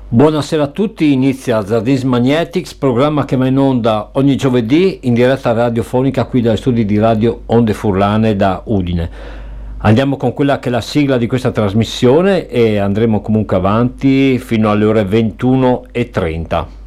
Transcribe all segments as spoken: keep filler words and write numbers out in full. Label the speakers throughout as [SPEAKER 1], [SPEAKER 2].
[SPEAKER 1] Buonasera a tutti, inizia Zardins Magnetics, programma che va in onda ogni giovedì in diretta radiofonica qui dagli studi di Radio Onde Furlane da Udine. Andiamo con quella che è la sigla di questa trasmissione e andremo comunque avanti fino alle ore ventuno e trenta.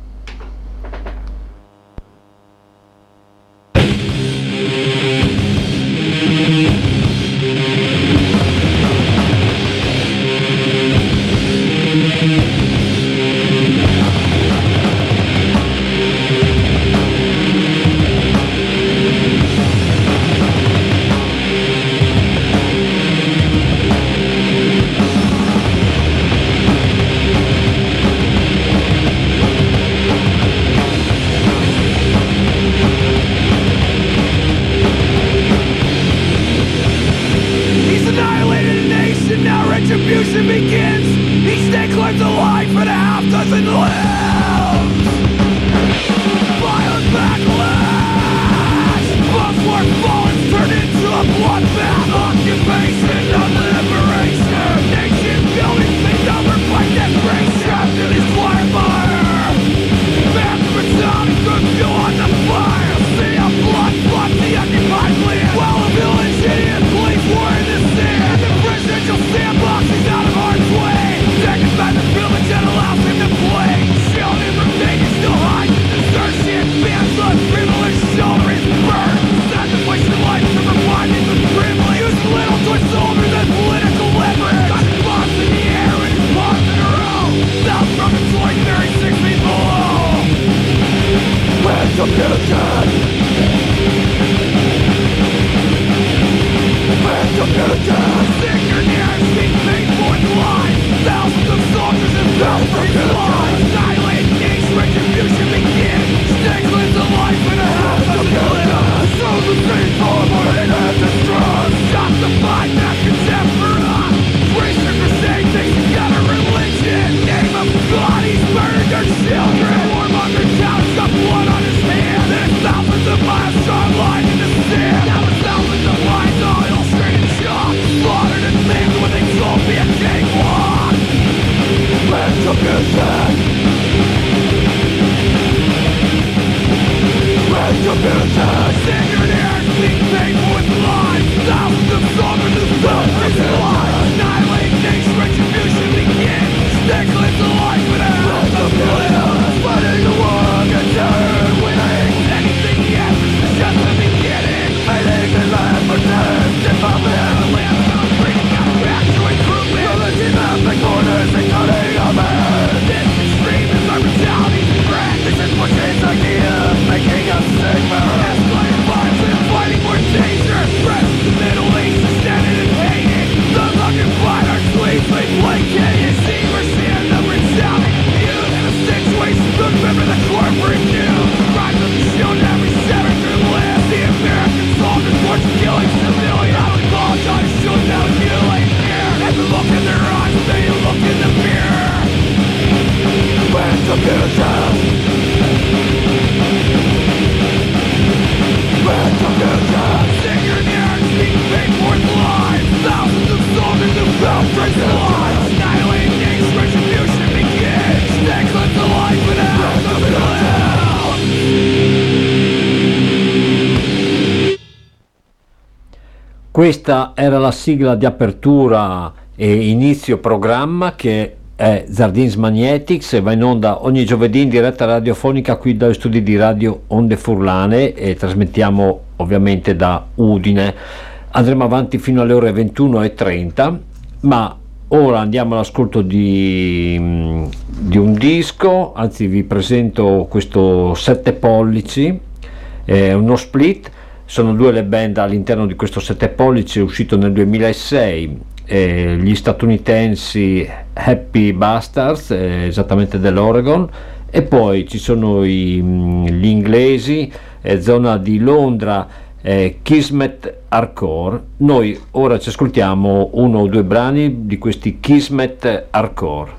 [SPEAKER 1] Questa era la sigla di apertura e inizio programma che è Zardins Magnetics e va in onda ogni giovedì in diretta radiofonica qui dagli studi di Radio Onde Furlane e trasmettiamo ovviamente da Udine. Andremo avanti fino alle ore ventuno e trenta, ma ora andiamo all'ascolto di, di un disco, anzi vi presento questo sette pollici, è uno split. Sono due le band all'interno di questo sette pollici, uscito nel duemilasei, eh, gli statunitensi Happy Bastards, eh, esattamente dell'Oregon, e poi ci sono i, gli inglesi, eh, zona di Londra, eh, Kismet Hardcore. Noi ora ci ascoltiamo uno o due brani di questi Kismet Hardcore.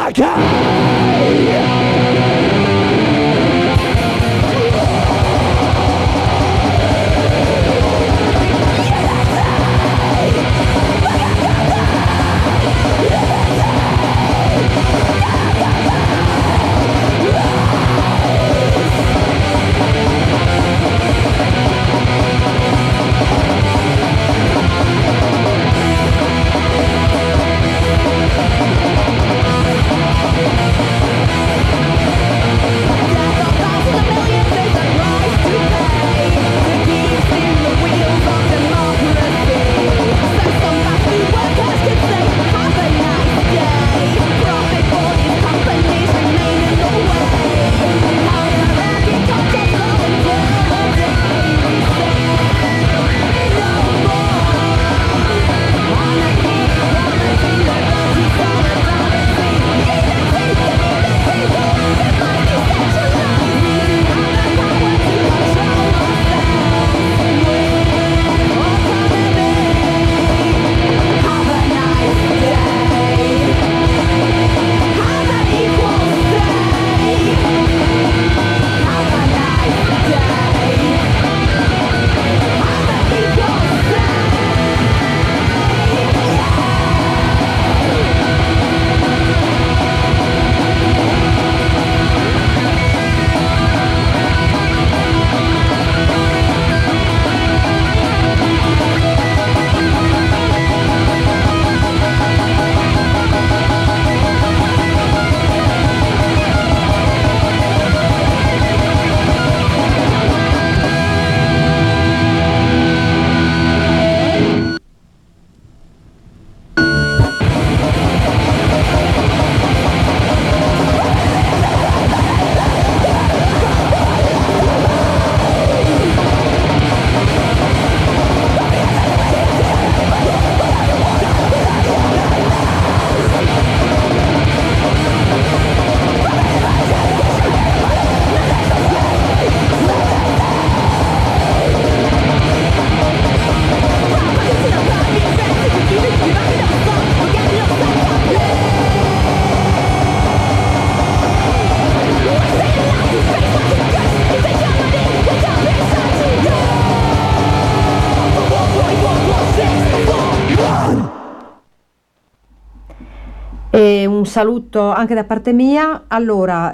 [SPEAKER 2] E un saluto anche da parte mia. Allora,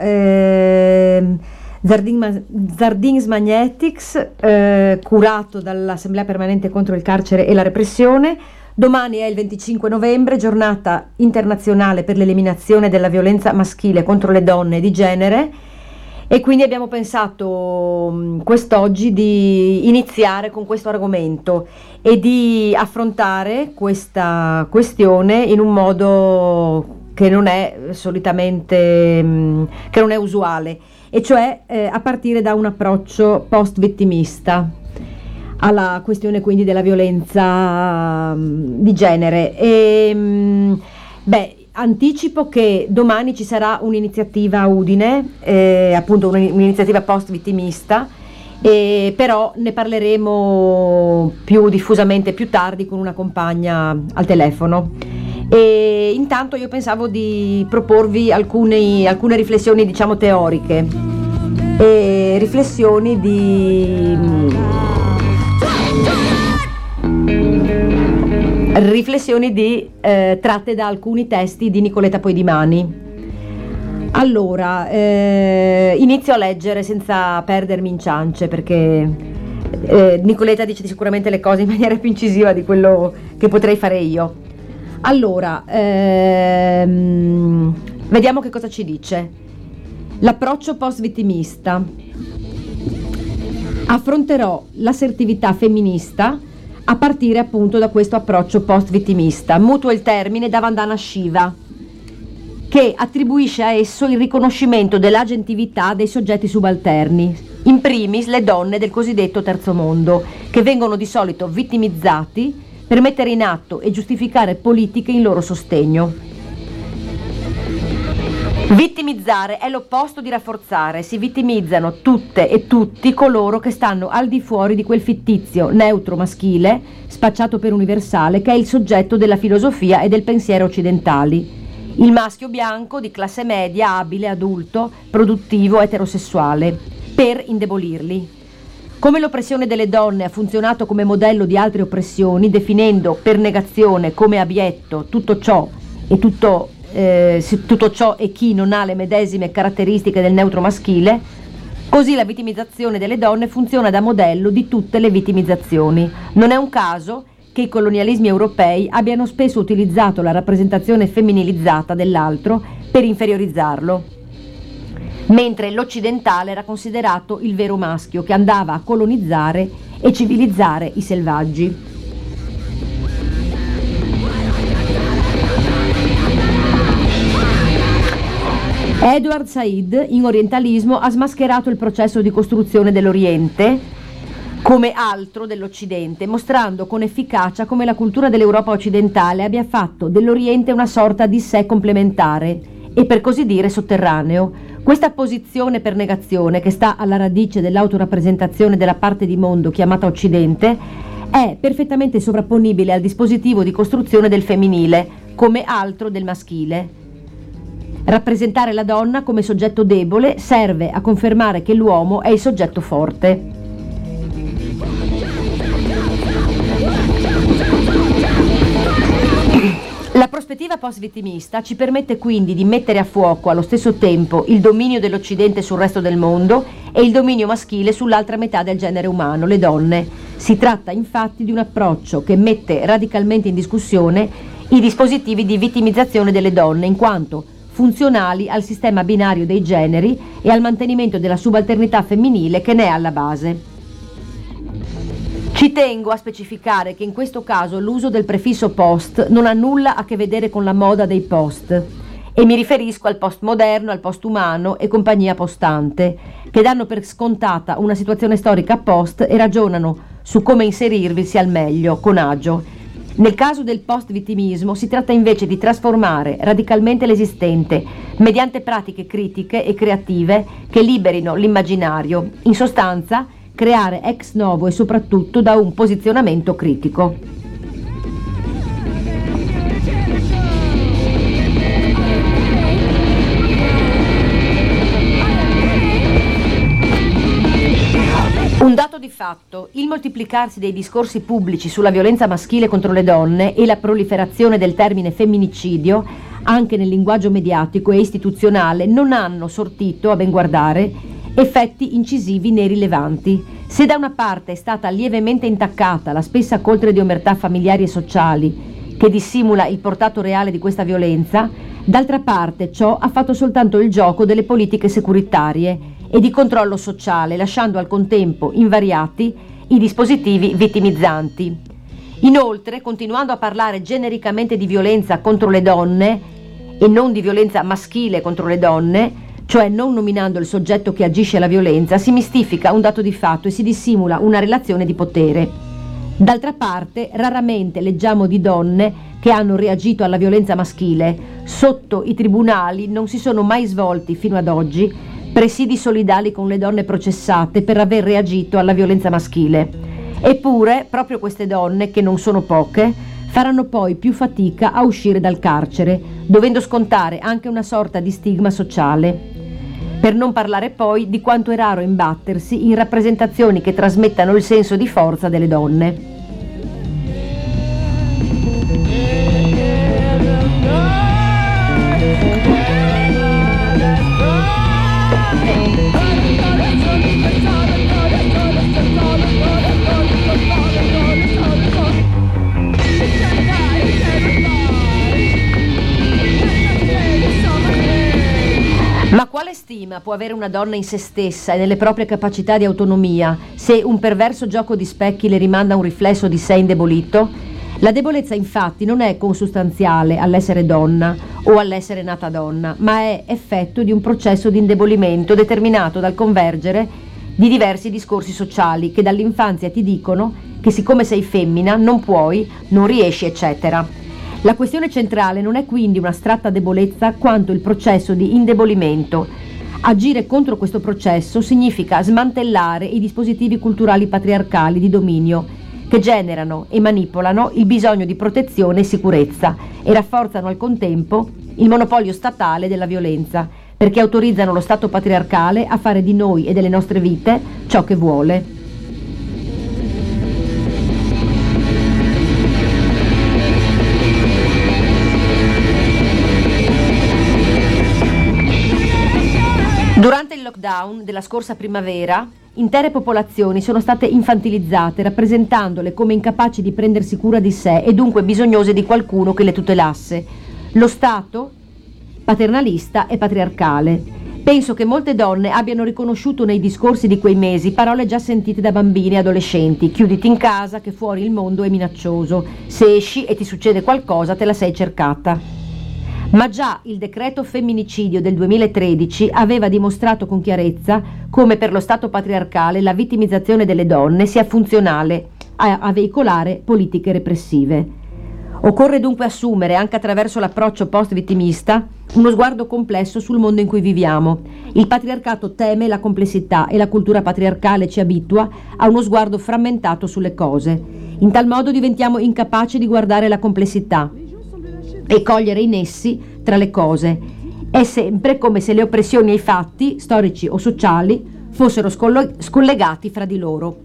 [SPEAKER 2] ehm, Zardin, Zardins Magnetics, eh, curato dall'Assemblea Permanente contro il Carcere e la Repressione. Domani è il venticinque novembre, giornata internazionale per l'eliminazione della violenza maschile contro le donne di genere, e quindi abbiamo pensato mh, quest'oggi di iniziare con questo argomento e di affrontare questa questione in un modo che non è solitamente, mh, che non è usuale, e cioè eh, a partire da un approccio post-vittimista alla questione quindi della violenza mh, di genere. E, mh, beh, anticipo che domani ci sarà un'iniziativa a Udine, eh, appunto un'iniziativa post-vittimista, eh, però ne parleremo più diffusamente più tardi con una compagna al telefono. E intanto io pensavo di proporvi alcune, alcune riflessioni, diciamo, teoriche, e riflessioni di riflessioni di, eh, tratte da alcuni testi di Nicoletta Poidimani. Allora, eh, inizio a leggere senza perdermi in ciance, perché eh, Nicoletta dice sicuramente le cose in maniera più incisiva di quello che potrei fare io. Allora, ehm, vediamo che cosa ci dice. L'approccio post-vittimista. Affronterò l'assertività femminista a partire appunto da questo approccio post-vittimista. Mutuo il termine da Vandana Shiva, che attribuisce a esso il riconoscimento dell'agentività dei soggetti subalterni, in primis le donne del cosiddetto terzo mondo, che vengono di solito vittimizzati per mettere in atto e giustificare politiche in loro sostegno. Vittimizzare è l'opposto di rafforzare. Si vittimizzano tutte e tutti coloro che stanno al di fuori di quel fittizio neutro maschile, spacciato per universale, che è il soggetto della filosofia e del pensiero occidentali. Il maschio bianco di classe media, abile, adulto, produttivo, eterosessuale, per indebolirli. Come l'oppressione delle donne ha funzionato come modello di altre oppressioni, definendo per negazione come abietto tutto ciò e tutto, eh, tutto ciò e chi non ha le medesime caratteristiche del neutro maschile, così la vittimizzazione delle donne funziona da modello di tutte le vittimizzazioni. Non è un caso che i colonialismi europei abbiano spesso utilizzato la rappresentazione femminilizzata dell'altro per inferiorizzarlo, mentre l'occidentale era considerato il vero maschio che andava a colonizzare e civilizzare i selvaggi. Edward Said in Orientalismo ha smascherato il processo di costruzione dell'Oriente come altro dell'Occidente, mostrando con efficacia come la cultura dell'Europa occidentale abbia fatto dell'Oriente una sorta di sé complementare e per così dire sotterraneo. Questa posizione per negazione, che sta alla radice dell'autorappresentazione della parte di mondo chiamata Occidente, è perfettamente sovrapponibile al dispositivo di costruzione del femminile come altro del maschile. Rappresentare la donna come soggetto debole serve a confermare che l'uomo è il soggetto forte. La prospettiva post-vittimista ci permette quindi di mettere a fuoco allo stesso tempo il dominio dell'Occidente sul resto del mondo e il dominio maschile sull'altra metà del genere umano, le donne. Si tratta infatti di un approccio che mette radicalmente in discussione i dispositivi di vittimizzazione delle donne, in quanto funzionali al sistema binario dei generi e al mantenimento della subalternità femminile che ne è alla base. Ci tengo a specificare che in questo caso l'uso del prefisso post non ha nulla a che vedere con la moda dei post e mi riferisco al postmoderno, al postumano e compagnia postante, che danno per scontata una situazione storica post e ragionano su come inserirvisi al meglio, con agio. Nel caso del post-vittimismo si tratta invece di trasformare radicalmente l'esistente mediante pratiche critiche e creative che liberino l'immaginario, in sostanza creare ex novo e soprattutto da un posizionamento critico. Un dato di fatto, il moltiplicarsi dei discorsi pubblici sulla violenza maschile contro le donne e la proliferazione del termine femminicidio, anche nel linguaggio mediatico e istituzionale, non hanno sortito, a ben guardare, effetti incisivi né rilevanti. Se da una parte è stata lievemente intaccata la spessa coltre di omertà familiari e sociali che dissimula il portato reale di questa violenza, d'altra parte ciò ha fatto soltanto il gioco delle politiche securitarie e di controllo sociale, lasciando al contempo invariati i dispositivi vittimizzanti. Inoltre, continuando a parlare genericamente di violenza contro le donne e non di violenza maschile contro le donne, cioè non nominando il soggetto che agisce alla violenza, si mistifica un dato di fatto e si dissimula una relazione di potere. D'altra parte, raramente leggiamo di donne che hanno reagito alla violenza maschile. Sotto i tribunali non si sono mai svolti, fino ad oggi, presidi solidali con le donne processate per aver reagito alla violenza maschile. Eppure, proprio queste donne, che non sono poche, faranno poi più fatica a uscire dal carcere, dovendo scontare anche una sorta di stigma sociale. Per non parlare poi di quanto è raro imbattersi in rappresentazioni che trasmettano il senso di forza delle donne. Ma quale stima può avere una donna in se stessa e nelle proprie capacità di autonomia se un perverso gioco di specchi le rimanda un riflesso di sé indebolito? La debolezza infatti non è consustanziale all'essere donna o all'essere nata donna, ma è effetto di un processo di indebolimento determinato dal convergere di diversi discorsi sociali che dall'infanzia ti dicono che siccome sei femmina non puoi, non riesci, eccetera. La questione centrale non è quindi un'astratta debolezza quanto il processo di indebolimento. Agire contro questo processo significa smantellare i dispositivi culturali patriarcali di dominio che generano e manipolano il bisogno di protezione e sicurezza e rafforzano al contempo il monopolio statale della violenza, perché autorizzano lo Stato patriarcale a fare di noi e delle nostre vite ciò che vuole. Durante il lockdown della scorsa primavera, intere popolazioni sono state infantilizzate, rappresentandole come incapaci di prendersi cura di sé e dunque bisognose di qualcuno che le tutelasse. Lo Stato, paternalista e patriarcale. Penso che molte donne abbiano riconosciuto nei discorsi di quei mesi parole già sentite da bambini e adolescenti: chiuditi in casa, che fuori il mondo è minaccioso, se esci e ti succede qualcosa te la sei cercata. Ma già il decreto femminicidio del duemilatredici aveva dimostrato con chiarezza come per lo Stato patriarcale la vittimizzazione delle donne sia funzionale a, a veicolare politiche repressive. Occorre dunque assumere, anche attraverso l'approccio post-vittimista, uno sguardo complesso sul mondo in cui viviamo. Il patriarcato teme la complessità e la cultura patriarcale ci abitua a uno sguardo frammentato sulle cose. In tal modo diventiamo incapaci di guardare la complessità e cogliere i nessi tra le cose. È sempre come se le oppressioni e i fatti, storici o sociali, fossero scollo- scollegati fra di loro.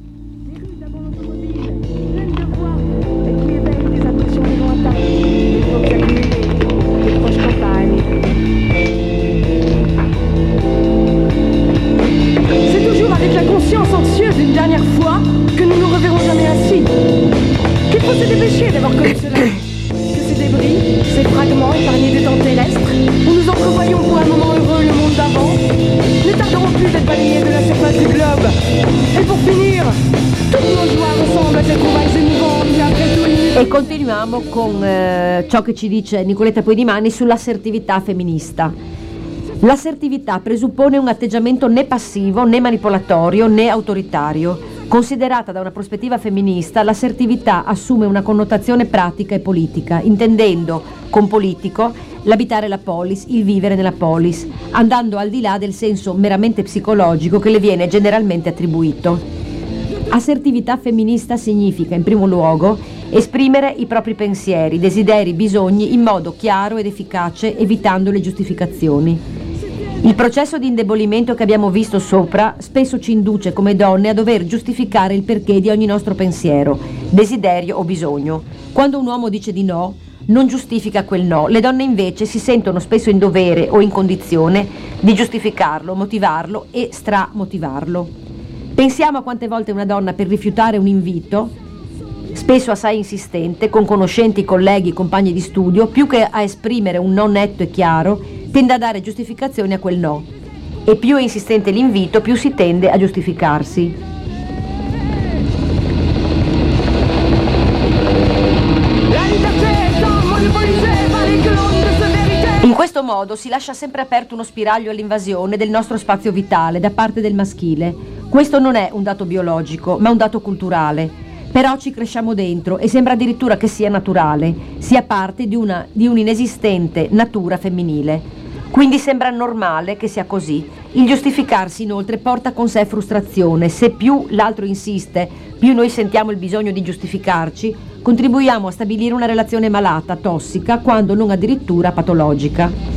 [SPEAKER 3] C'est toujours avec la conscience anxieuse une dernière fois que nous nous reverrons jamais ainsi. Qu'il faut se dépêcher d'avoir connu cela. Débris, ces fragments épargnés de temps terrestre, où nous entrevoyons pour un moment heureux le monde d'avant, ne tarderont plus d'être balayés de la surface du globe. Et pour finir, toutes nos joies ressemblent a cette trouvaille émouvante che après tout il...
[SPEAKER 2] E continuiamo con eh, ciò che ci dice Nicoletta Poidimani sull'assertività femminista. L'assertività presuppone un atteggiamento né passivo, né manipolatorio, né autoritario. Considerata da una prospettiva femminista, l'assertività assume una connotazione pratica e politica, intendendo con politico l'abitare la polis, il vivere nella polis, andando al di là del senso meramente psicologico che le viene generalmente attribuito. Assertività femminista significa, in primo luogo, esprimere i propri pensieri, desideri, bisogni in modo chiaro ed efficace, evitando le giustificazioni. Il processo di indebolimento che abbiamo visto sopra spesso ci induce come donne a dover giustificare il perché di ogni nostro pensiero, desiderio o bisogno. Quando un uomo dice di no, non giustifica quel no. Le donne invece si sentono spesso in dovere o in condizione di giustificarlo, motivarlo e stramotivarlo. Pensiamo a quante volte una donna, per rifiutare un invito, spesso assai insistente, con conoscenti, colleghi, compagni di studio, più che a esprimere un no netto e chiaro, tende a dare giustificazioni a quel no, e più è insistente l'invito, più si tende a giustificarsi. In questo modo si lascia sempre aperto uno spiraglio all'invasione del nostro spazio vitale da parte del maschile. Questo non è un dato biologico, ma un dato culturale. Però ci cresciamo dentro e sembra addirittura che sia naturale, sia parte di una di un'inesistente natura femminile. Quindi sembra normale che sia così. Il giustificarsi inoltre porta con sé frustrazione. Se più l'altro insiste, più noi sentiamo il bisogno di giustificarci, contribuiamo a stabilire una relazione malata, tossica, quando non addirittura patologica.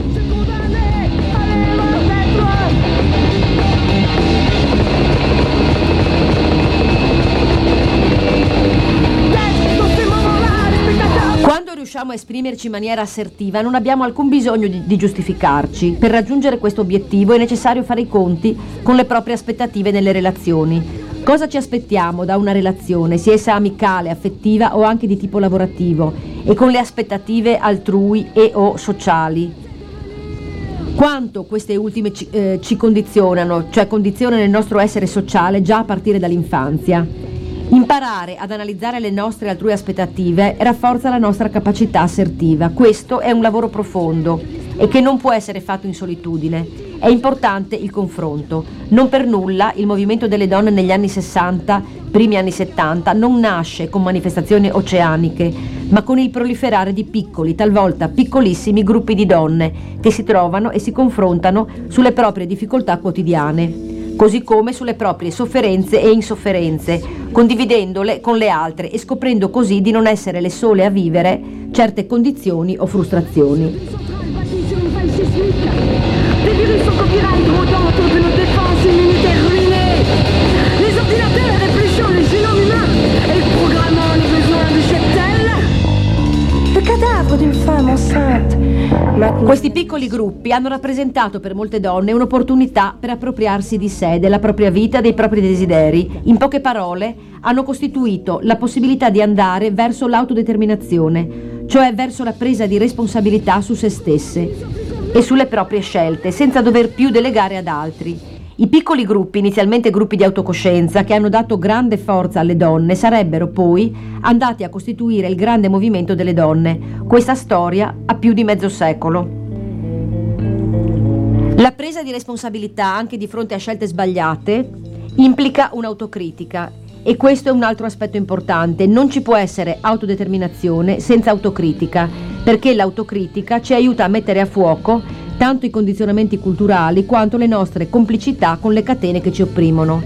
[SPEAKER 2] Quando riusciamo a esprimerci in maniera assertiva non abbiamo alcun bisogno di, di giustificarci. Per raggiungere questo obiettivo è necessario fare i conti con le proprie aspettative nelle relazioni. Cosa ci aspettiamo da una relazione, sia essa amicale, affettiva o anche di tipo lavorativo, e con le aspettative altrui e o sociali? Quanto queste ultime ci, eh, ci condizionano, cioè condizionano il nostro essere sociale già a partire dall'infanzia. Imparare ad analizzare le nostre altrui aspettative rafforza la nostra capacità assertiva. Questo è un lavoro profondo e che non può essere fatto in solitudine. È importante il confronto. Non per nulla il movimento delle donne negli anni sessanta, primi anni settanta, non nasce con manifestazioni oceaniche, ma con il proliferare di piccoli, talvolta piccolissimi gruppi di donne che si trovano e si confrontano sulle proprie difficoltà quotidiane. così come sulle proprie sofferenze e insofferenze, condividendole con le altre e scoprendo così di non essere le sole a vivere certe condizioni o frustrazioni.
[SPEAKER 3] Des virus sans copyright rôdant autour de nos défenses immunitaires ruinées. Les ordinateurs épluchant les génomes humains et programmant les besoins de Cheptel. Le cadavre d'une femme enceinte.
[SPEAKER 2] Questi piccoli gruppi hanno rappresentato per molte donne un'opportunità per appropriarsi di sé, della propria vita, dei propri desideri. In poche parole, hanno costituito la possibilità di andare verso l'autodeterminazione, cioè verso la presa di responsabilità su se stesse e sulle proprie scelte, senza dover più delegare ad altri. I piccoli gruppi, inizialmente gruppi di autocoscienza, che hanno dato grande forza alle donne, sarebbero poi andati a costituire il grande movimento delle donne. Questa storia ha più di mezzo secolo. La presa di responsabilità anche di fronte a scelte sbagliate implica un'autocritica, e questo è un altro aspetto importante. Non ci può essere autodeterminazione senza autocritica, perché l'autocritica ci aiuta a mettere a fuoco tanto i condizionamenti culturali quanto le nostre complicità con le catene che ci opprimono.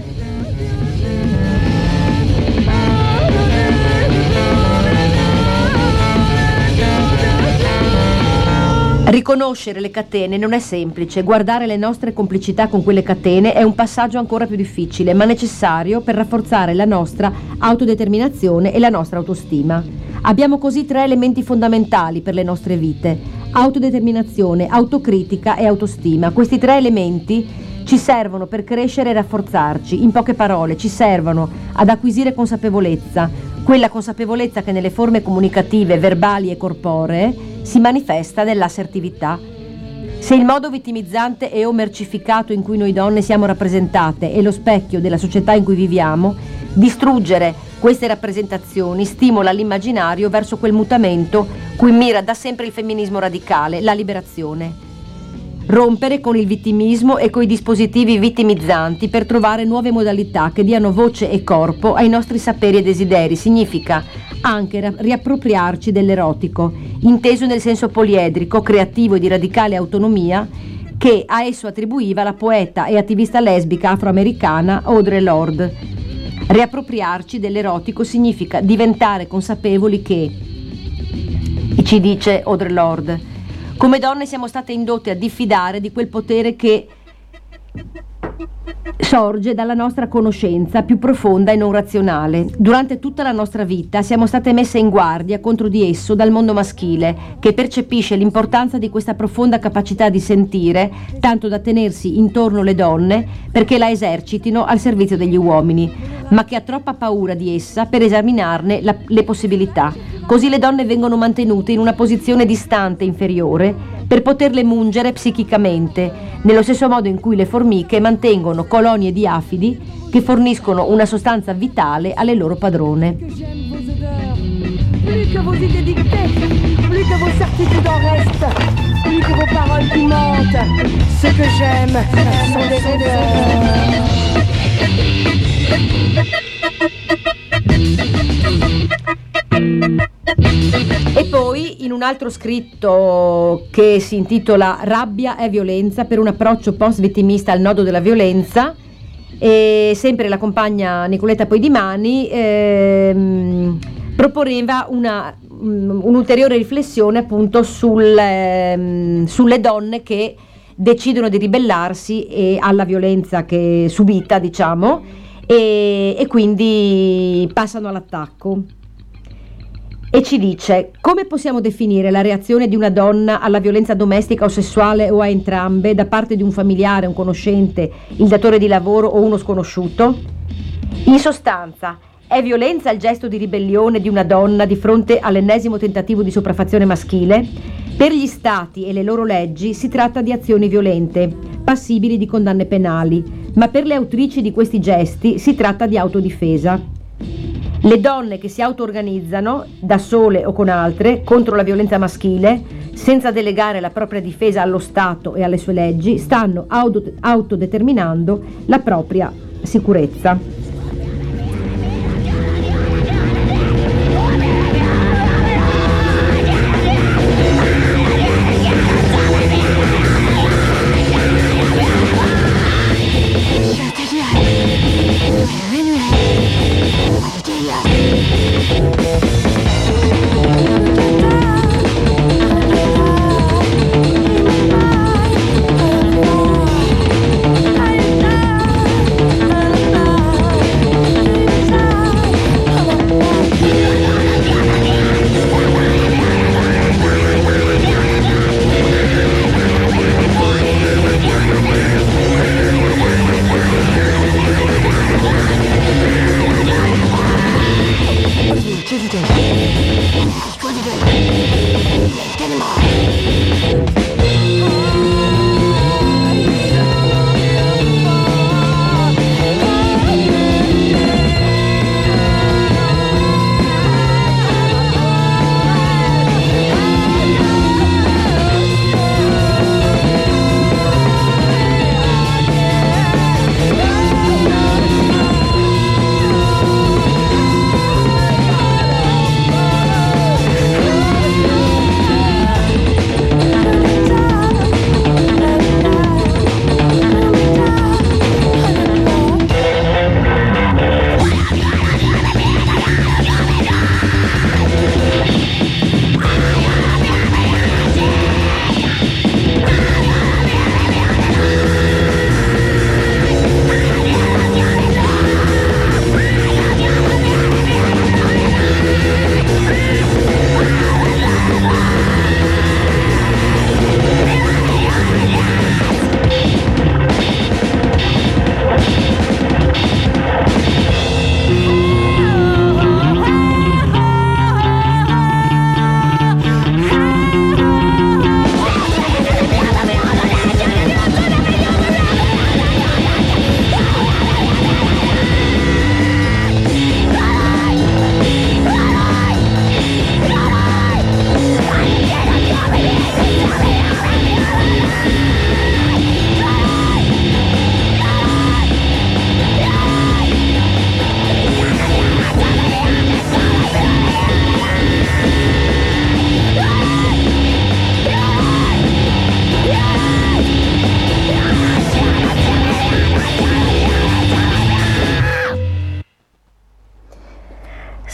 [SPEAKER 2] Riconoscere le catene non è semplice, guardare le nostre complicità con quelle catene è un passaggio ancora più difficile, ma necessario per rafforzare la nostra autodeterminazione e la nostra autostima. Abbiamo così tre elementi fondamentali per le nostre vite: autodeterminazione, autocritica e autostima. Questi tre elementi ci servono per crescere e rafforzarci. In poche parole, ci servono ad acquisire consapevolezza, quella consapevolezza che nelle forme comunicative, verbali e corporee si manifesta nell'assertività. Se il modo vittimizzante e o mercificato in cui noi donne siamo rappresentate è lo specchio della società in cui viviamo, distruggere queste rappresentazioni stimola l'immaginario verso quel mutamento cui mira da sempre il femminismo radicale, la liberazione. Rompere con il vittimismo e coi dispositivi vittimizzanti per trovare nuove modalità che diano voce e corpo ai nostri saperi e desideri significa anche riappropriarci dell'erotico, inteso nel senso poliedrico, creativo e di radicale autonomia che a esso attribuiva la poeta e attivista lesbica afroamericana Audre Lorde. Riappropriarci dell'erotico significa diventare consapevoli che, ci dice Audre Lorde, come donne siamo state indotte a diffidare di quel potere che sorge dalla nostra conoscenza più profonda e non razionale. Durante tutta la nostra vita siamo state messe in guardia contro di esso dal mondo maschile, che percepisce l'importanza di questa profonda capacità di sentire, tanto da tenersi intorno le donne perché la esercitino al servizio degli uomini, ma che ha troppa paura di essa per esaminarne la, le possibilità. Così le donne vengono mantenute in una posizione distante e inferiore per poterle mungere psichicamente, nello stesso modo in cui le formiche mantengono colonie di afidi che forniscono una sostanza vitale alle loro padrone.
[SPEAKER 3] Plus que vos idées dictées, plus que vos certitudes en restent, plus que vos paroles pimentent. Ce que j'aime sont les odeurs.
[SPEAKER 2] E poi in un altro scritto che si intitola Rabbia è violenza, per un approccio post-vittimista al nodo della violenza, e sempre la compagna Nicoletta Poidimani ehm, proponeva una, um, un'ulteriore riflessione appunto sul, ehm, sulle donne che decidono di ribellarsi e alla violenza che subita, diciamo, e, e quindi passano all'attacco. E ci dice: come possiamo definire la reazione di una donna alla violenza domestica o sessuale o a entrambe da parte di un familiare, un conoscente, il datore di lavoro o uno sconosciuto? In sostanza, è violenza il gesto di ribellione di una donna di fronte all'ennesimo tentativo di sopraffazione maschile? Per gli stati e le loro leggi si tratta di azioni violente, passibili di condanne penali, ma per le autrici di questi gesti si tratta di autodifesa. Le donne che si auto-organizzano, da sole o con altre, contro la violenza maschile, senza delegare la propria difesa allo Stato e alle sue leggi, stanno auto- autodeterminando la propria sicurezza.
[SPEAKER 3] Je te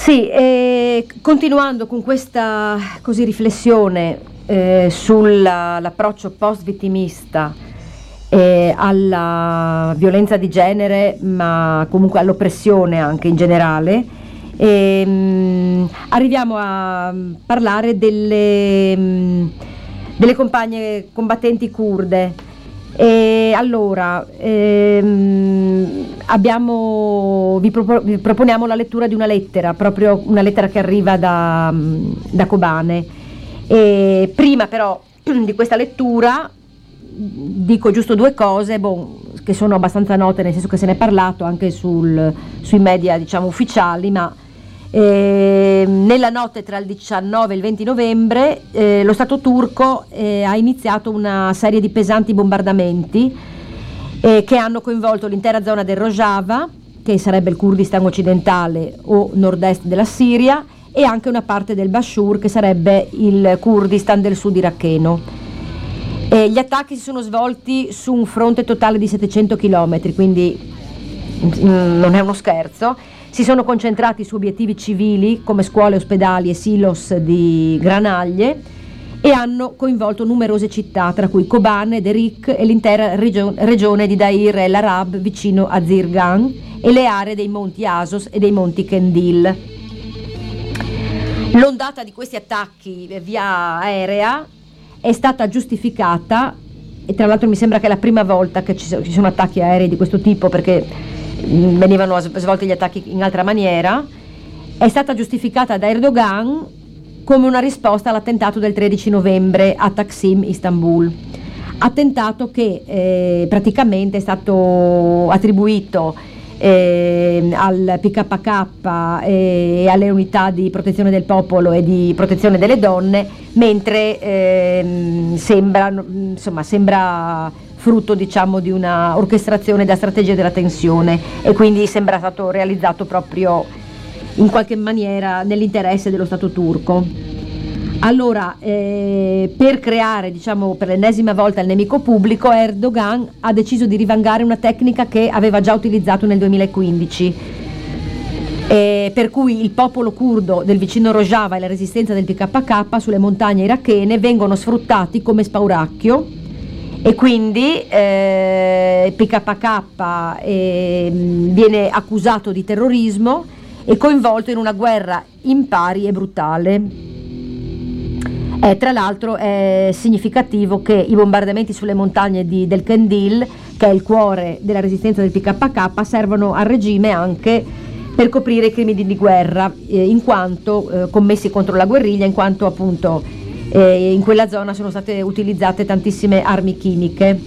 [SPEAKER 2] Sì, e continuando con questa così riflessione eh, sull'approccio post-vittimista eh, alla violenza di genere, ma comunque all'oppressione anche in generale, e, mh, arriviamo a parlare delle, mh, delle compagne combattenti curde. E allora ehm, abbiamo, vi, propo, vi proponiamo la lettura di una lettera, proprio una lettera che arriva da, da Kobane. E prima però di questa lettura dico giusto due cose boh, che sono abbastanza note, nel senso che se ne è parlato anche sul, sui media, diciamo, ufficiali, ma Eh, nella notte tra il diciannove e il venti novembre eh, lo Stato turco eh, ha iniziato una serie di pesanti bombardamenti eh, che hanno coinvolto l'intera zona del Rojava, che sarebbe il Kurdistan occidentale o nord-est della Siria, e anche una parte del Bashur, che sarebbe il Kurdistan del sud iracheno. Eh, gli attacchi si sono svolti su un fronte totale di settecento chilometri, quindi mm, non è uno scherzo. Si sono concentrati su obiettivi civili come scuole, ospedali e silos di granaglie e hanno coinvolto numerose città, tra cui Kobane, Derik e l'intera regio- regione di Dair el Arab vicino a Zirgan e le aree dei monti Asos e dei monti Kendil. L'ondata di questi attacchi via aerea è stata giustificata, e tra l'altro mi sembra che è la prima volta che ci sono attacchi aerei di questo tipo, perché venivano svolti gli attacchi in altra maniera, è stata giustificata da Erdogan come una risposta all'attentato del tredici novembre a Taksim, Istanbul, attentato che eh, praticamente è stato attribuito eh, al P K K e alle unità di protezione del popolo e di protezione delle donne, mentre eh, sembra, insomma, sembra frutto, diciamo, di una orchestrazione da strategia della tensione, e quindi sembra stato realizzato proprio in qualche maniera nell'interesse dello Stato turco. Allora, eh, per creare, diciamo, per l'ennesima volta il nemico pubblico, Erdogan ha deciso di rivangare una tecnica che aveva già utilizzato nel duemilaquindici, eh, per cui il popolo curdo del vicino Rojava e la resistenza del P K K sulle montagne irachene vengono sfruttati come spauracchio, e quindi eh, P K K eh, viene accusato di terrorismo e coinvolto in una guerra impari e brutale. Eh, tra l'altro è significativo che i bombardamenti sulle montagne di, del Kendil, che è il cuore della resistenza del P K K, servono al regime anche per coprire i crimini di guerra, eh, in quanto eh, commessi contro la guerriglia, in quanto appunto Eh, in quella zona sono state utilizzate tantissime armi chimiche.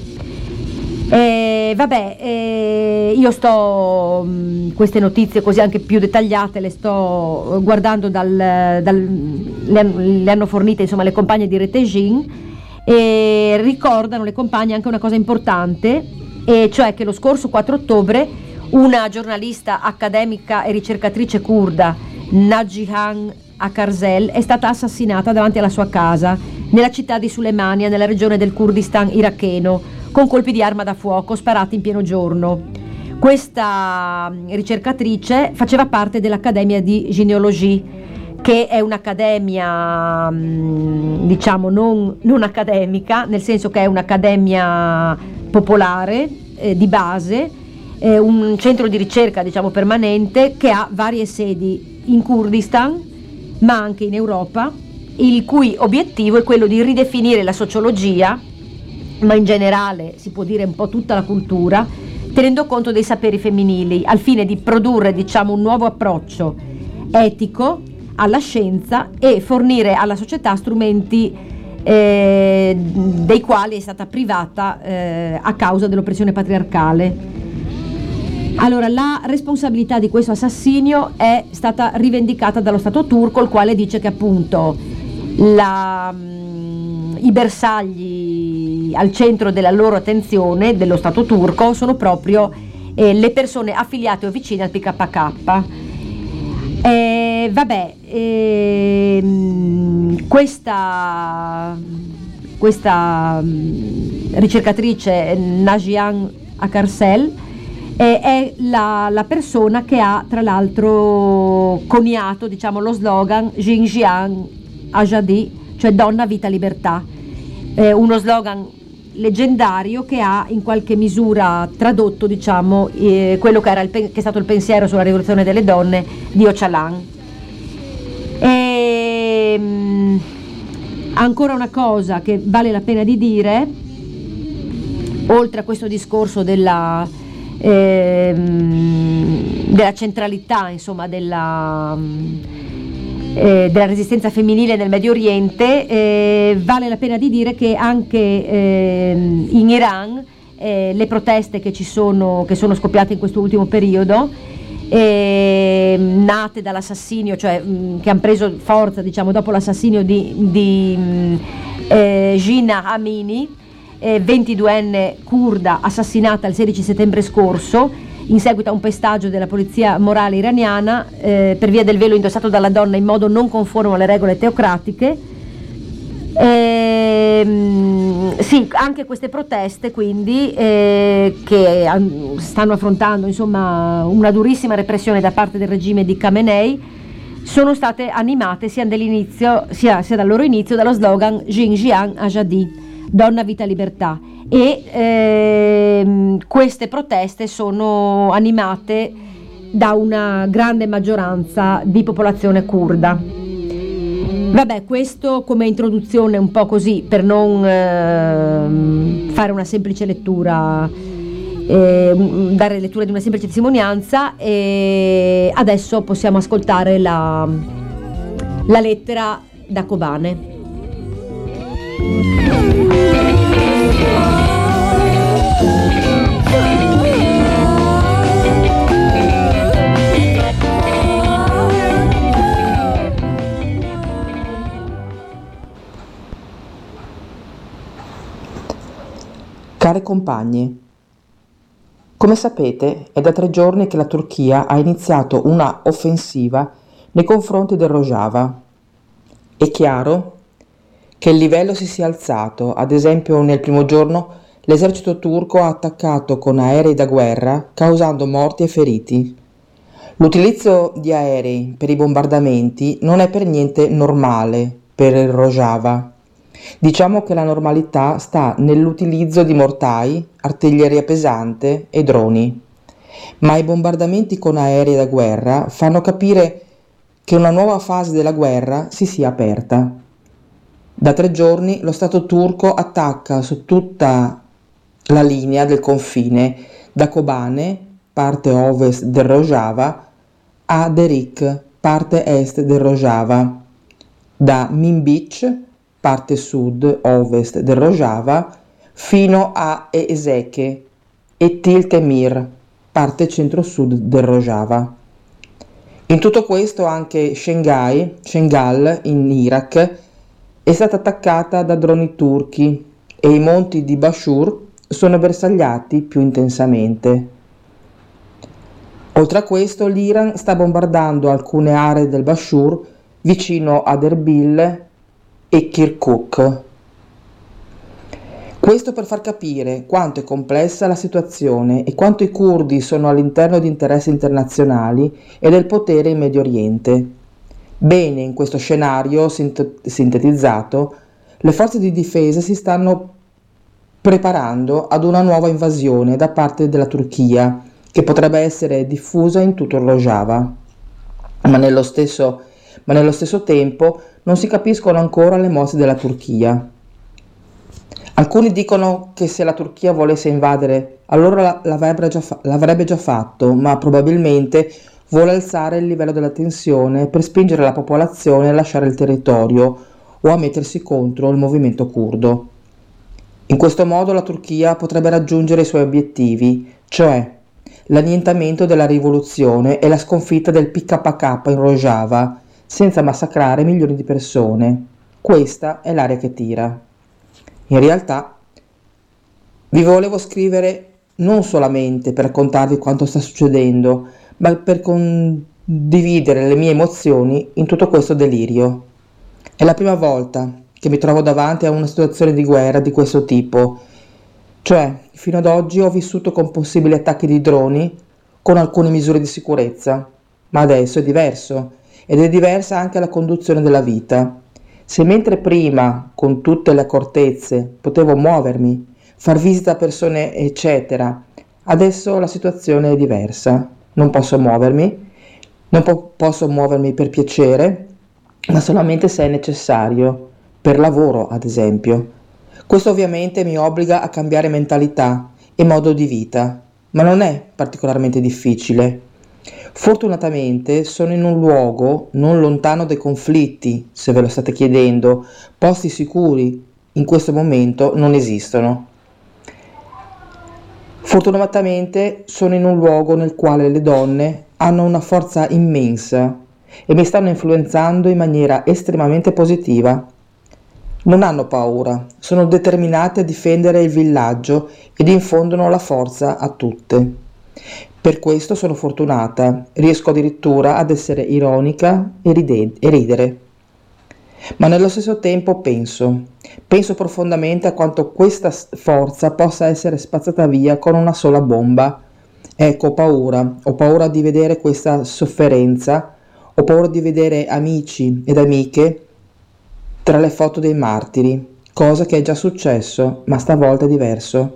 [SPEAKER 2] Eh, vabbè, eh, io sto mh, queste notizie così anche più dettagliate le sto guardando dal, dal le, le hanno fornite, insomma, le compagne di Retejin, e ricordano le compagne anche una cosa importante, e cioè che lo scorso quattro ottobre una giornalista accademica e ricercatrice curda, Nagihan Akarsel, è stata assassinata davanti alla sua casa nella città di Sulemania, nella regione del Kurdistan iracheno, con colpi di arma da fuoco sparati in pieno giorno. Questa ricercatrice faceva parte dell'Accademia di Généalogie, che è un'accademia, diciamo, non, non accademica, nel senso che è un'accademia popolare eh, di base, eh, un centro di ricerca, diciamo, permanente, che ha varie sedi in Kurdistan ma anche in Europa, il cui obiettivo è quello di ridefinire la sociologia, ma in generale si può dire un po' tutta la cultura, tenendo conto dei saperi femminili, al fine di produrre, diciamo, un nuovo approccio etico alla scienza e fornire alla società strumenti eh, dei quali è stata privata eh, a causa dell'oppressione patriarcale. Allora, la responsabilità di questo assassinio è stata rivendicata dallo Stato turco, il quale dice che appunto la, mh, i bersagli al centro della loro attenzione, dello Stato turco, sono proprio eh, le persone affiliate o vicine al P K K. Eh, vabbè, ehm, questa, questa mh, ricercatrice Nagihan Akarsel eh, è la, la persona che ha tra l'altro coniato, diciamo, lo slogan Xinjiang Azadi, cioè donna, vita, libertà, eh, uno slogan leggendario che ha in qualche misura tradotto, diciamo, eh, quello che, era il, che è stato il pensiero sulla rivoluzione delle donne di Öcalan. E, mh, ancora una cosa che vale la pena di dire, oltre a questo discorso della, eh, della centralità, insomma, della, eh, della resistenza femminile nel Medio Oriente, eh, vale la pena di dire che anche eh, in Iran eh, le proteste che ci sono, che sono scoppiate in questo ultimo periodo, Eh, nate dall'assassinio, cioè mh, che hanno preso forza, diciamo, dopo l'assassinio di, di mh, eh, Jina Amini, eh, ventiduenne curda assassinata il sedici settembre scorso in seguito a un pestaggio della polizia morale iraniana eh, per via del velo indossato dalla donna in modo non conforme alle regole teocratiche. Ehm, sì, anche queste proteste quindi eh, che an- stanno affrontando, insomma, una durissima repressione da parte del regime di Khamenei, sono state animate sia dall'inizio sia, sia dal loro inizio dallo slogan Xinjiang Azadi, donna, vita, libertà, e ehm, queste proteste sono animate da una grande maggioranza di popolazione curda. Vabbè, questo come introduzione un po' così, per non eh, fare una semplice lettura, eh, dare lettura di una semplice testimonianza, e adesso possiamo ascoltare la, la lettera da Kobane.
[SPEAKER 4] Care compagne, come sapete è da tre giorni che la Turchia ha iniziato una offensiva nei confronti del Rojava. È chiaro che il livello si sia alzato, ad esempio nel primo giorno l'esercito turco ha attaccato con aerei da guerra causando morti e feriti. L'utilizzo di aerei per i bombardamenti non è per niente normale per il Rojava. Diciamo che la normalità sta nell'utilizzo di mortai, artiglieria pesante e droni. Ma i bombardamenti con aerei da guerra fanno capire che una nuova fase della guerra si sia aperta. Da tre giorni lo Stato turco attacca su tutta la linea del confine, da Kobane, parte ovest del Rojava, a Derik, parte est del Rojava, da Minbic, parte sud-ovest del Rojava, fino a Ezeke e Tiltemir, parte centro-sud del Rojava. In tutto questo anche Shanghai, Shengal in Iraq è stata attaccata da droni turchi e i monti di Bashur sono bersagliati più intensamente. Oltre a questo l'Iran sta bombardando alcune aree del Bashur vicino ad Erbil e Kirkuk. Questo per far capire quanto è complessa la situazione e quanto i curdi sono all'interno di interessi internazionali e del potere in Medio Oriente. Bene, in questo scenario sint- sintetizzato, le forze di difesa si stanno preparando ad una nuova invasione da parte della Turchia, che potrebbe essere diffusa in tutto il Rojava. Ma nello stesso, ma nello stesso tempo non si capiscono ancora le mosse della Turchia. Alcuni dicono che se la Turchia volesse invadere, allora l'avrebbe già, fa- l'avrebbe già fatto, ma probabilmente vuole alzare il livello della tensione per spingere la popolazione a lasciare il territorio o a mettersi contro il movimento curdo. In questo modo la Turchia potrebbe raggiungere i suoi obiettivi, cioè l'annientamento della rivoluzione e la sconfitta del P K K in Rojava, senza massacrare milioni di persone. Questa è l'aria che tira. In realtà vi volevo scrivere non solamente per raccontarvi quanto sta succedendo, ma per condividere le mie emozioni in tutto questo delirio. È la prima volta che mi trovo davanti a una situazione di guerra di questo tipo Cioè, fino ad oggi ho vissuto con possibili attacchi di droni, con alcune misure di sicurezza, ma adesso è diverso ed è diversa anche la conduzione della vita. Se mentre prima, con tutte le accortezze, potevo muovermi, far visita a persone, eccetera, adesso la situazione è diversa. Non posso muovermi, non po- posso muovermi per piacere, ma solamente se è necessario, per lavoro ad esempio. Questo ovviamente mi obbliga a cambiare mentalità e modo di vita, ma non è particolarmente difficile. Fortunatamente sono in un luogo non lontano dai conflitti, se ve lo state chiedendo. Posti sicuri in questo momento non esistono. Fortunatamente sono in un luogo nel quale le donne hanno una forza immensa e mi stanno influenzando in maniera estremamente positiva. Non hanno paura, sono determinate a difendere il villaggio ed infondono la forza a tutte. Per questo sono fortunata, riesco addirittura ad essere ironica e, ride- e ridere. Ma nello stesso tempo penso, penso profondamente a quanto questa forza possa essere spazzata via con una sola bomba. Ecco, ho paura, ho paura di vedere questa sofferenza, ho paura di vedere amici ed amiche tra le foto dei martiri, cosa che è già successo, ma stavolta è diverso.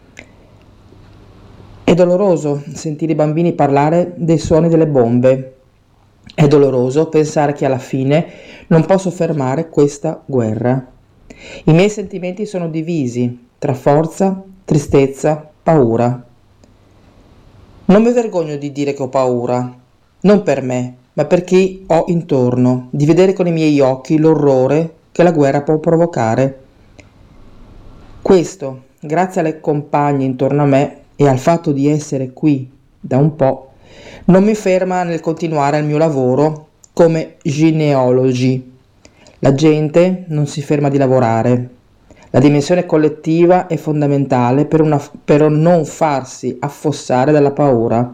[SPEAKER 4] È doloroso sentire i bambini parlare dei suoni delle bombe. È doloroso pensare che alla fine non posso fermare questa guerra. I miei sentimenti sono divisi tra forza, tristezza, paura. Non mi vergogno di dire che ho paura, non per me, ma per chi ho intorno, di vedere con i miei occhi l'orrore che la guerra può provocare. Questo, grazie alle compagne intorno a me e al fatto di essere qui da un po', non mi ferma nel continuare il mio lavoro come gineologi. La gente non si ferma di lavorare. La dimensione collettiva è fondamentale per, una, per non farsi affossare dalla paura.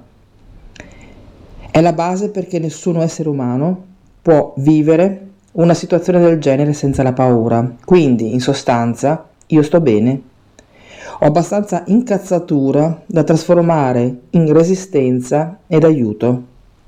[SPEAKER 4] È la base perché nessun essere umano può vivere una situazione del genere senza la paura. Quindi, in sostanza, io sto bene. Ho abbastanza incazzatura da trasformare in resistenza ed aiuto.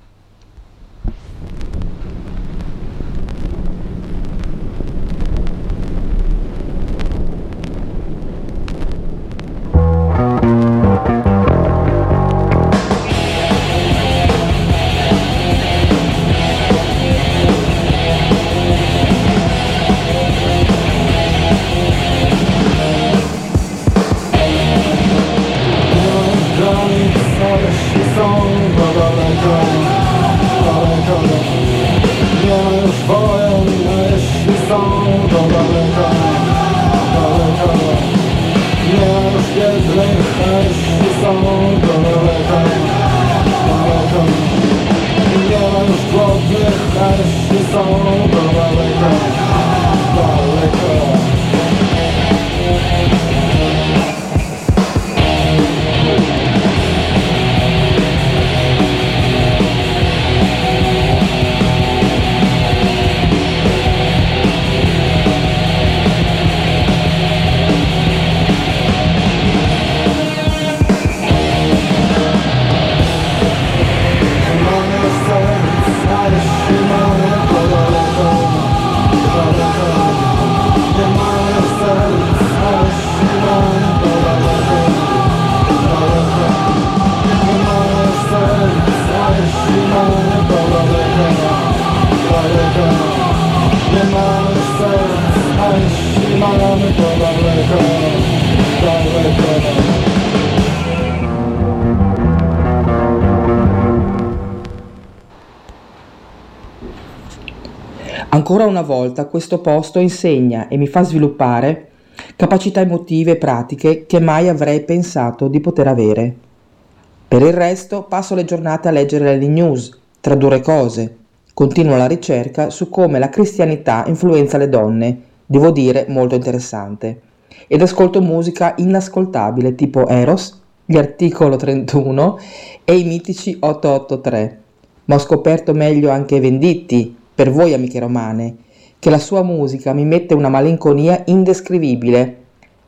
[SPEAKER 4] Ancora una volta questo posto insegna e mi fa sviluppare capacità emotive e pratiche che mai avrei pensato di poter avere. Per il resto passo le giornate a leggere le news, tradurre cose, continuo la ricerca su come la cristianità influenza le donne, devo dire molto interessante, ed ascolto musica inascoltabile tipo Eros, gli Articolo trentuno e i mitici ottocentoottantatré, ma ho scoperto meglio anche Venditti, per voi amiche romane, che la sua musica mi mette una malinconia indescrivibile.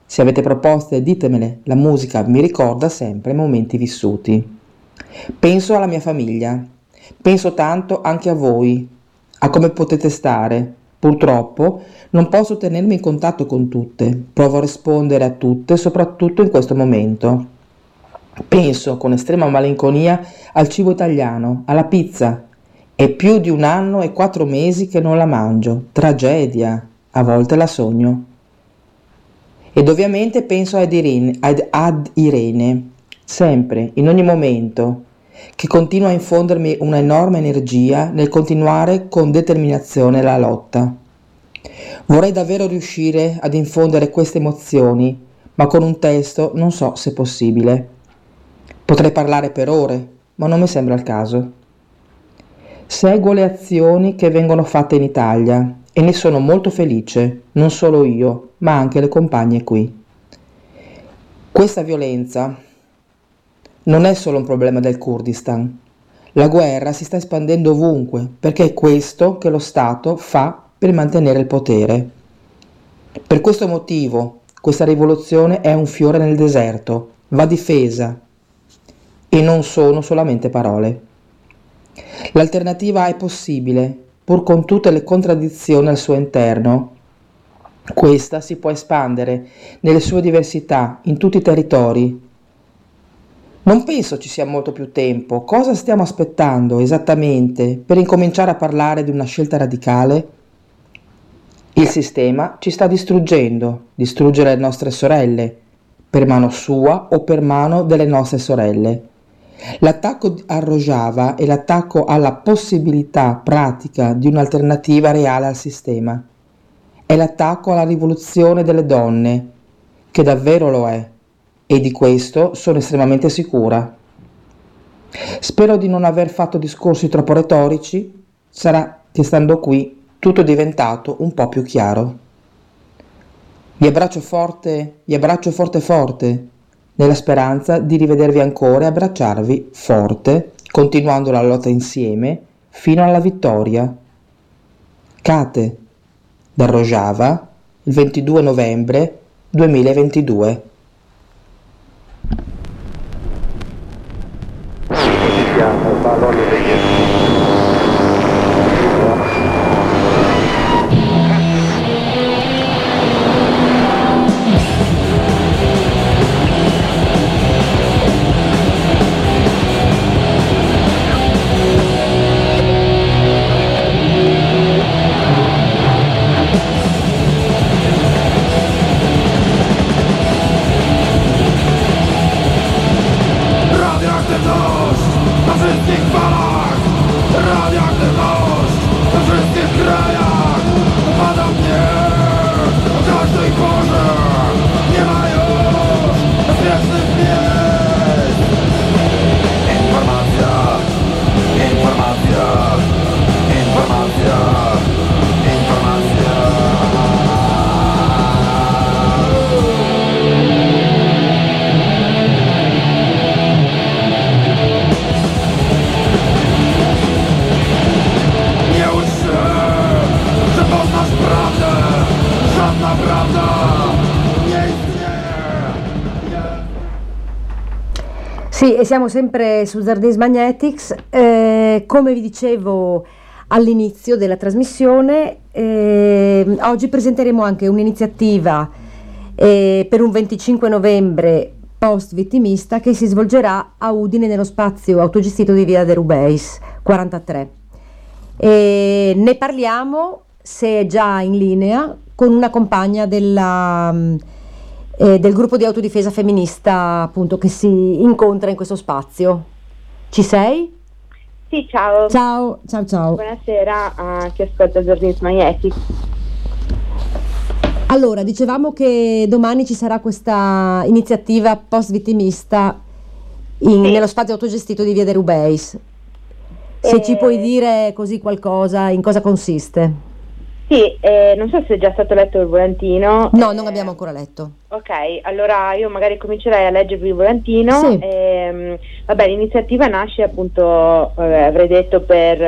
[SPEAKER 4] Se avete proposte ditemele, la musica mi ricorda sempre momenti vissuti. Penso alla mia famiglia, penso tanto anche a voi, a come potete stare. Purtroppo non posso tenermi in contatto con tutte, provo a rispondere a tutte, soprattutto in questo momento. Penso con estrema malinconia al cibo italiano, alla pizza. È più di un anno e quattro mesi che non la mangio, tragedia, a volte la sogno. Ed ovviamente penso ad Irene, ad, ad Irene, sempre, in ogni momento, che continua a infondermi una enorme energia nel continuare con determinazione la lotta. Vorrei davvero riuscire ad infondere queste emozioni, ma con un testo non so se è possibile. Potrei parlare per ore, ma non mi sembra il caso. Seguo le azioni che vengono fatte in Italia e ne sono molto felice, non solo io, ma anche le compagne qui. Questa violenza non è solo un problema del Kurdistan. La guerra si sta espandendo ovunque perché è questo che lo Stato fa per mantenere il potere. Per questo motivo questa rivoluzione è un fiore nel deserto, va difesa e non sono solamente parole. L'alternativa è possibile, pur con tutte le contraddizioni al suo interno. Questa si può espandere nelle sue diversità in tutti i territori. Non penso ci sia molto più tempo. Cosa stiamo aspettando esattamente per incominciare a parlare di una scelta radicale? Il sistema ci sta distruggendo, distrugge le nostre sorelle, per mano sua o per mano delle nostre sorelle. L'attacco a Rojava è l'attacco alla possibilità pratica di un'alternativa reale al sistema. È l'attacco alla rivoluzione delle donne, che davvero lo è. E di questo sono estremamente sicura. Spero di non aver fatto discorsi troppo retorici, sarà che stando qui tutto è diventato un po' più chiaro. Vi abbraccio forte, vi abbraccio forte forte, nella speranza di rivedervi ancora e abbracciarvi forte, continuando la lotta insieme fino alla vittoria. Kate, da Rojava, il ventidue novembre duemilaventidue.
[SPEAKER 2] Sì, e siamo sempre su Zardins Magnetics. Eh, come vi dicevo all'inizio della trasmissione, eh, oggi presenteremo anche un'iniziativa eh, per un venticinque novembre post-vittimista che si svolgerà a Udine nello spazio autogestito di Via de Rubeis quarantatré. E ne parliamo, se è già in linea, con una compagna della... Eh, del gruppo di autodifesa femminista, appunto, che si incontra in questo spazio. Ci sei?
[SPEAKER 5] Sì, ciao.
[SPEAKER 2] Ciao, ciao, ciao.
[SPEAKER 5] Buonasera a chi ascolta Zardins Magnetics.
[SPEAKER 2] Allora, dicevamo che domani ci sarà questa iniziativa post-vittimista in, sì. nello spazio autogestito di Via de Rubeis. Se eh... ci puoi dire così qualcosa, in cosa consiste?
[SPEAKER 5] Sì, eh, non so se è già stato letto il volantino.
[SPEAKER 2] No,
[SPEAKER 5] eh,
[SPEAKER 2] non abbiamo ancora letto.
[SPEAKER 5] Ok, allora io magari comincerei a leggervi il volantino.
[SPEAKER 2] Sì.
[SPEAKER 5] Ehm, vabbè, l'iniziativa nasce appunto, eh, avrei detto, per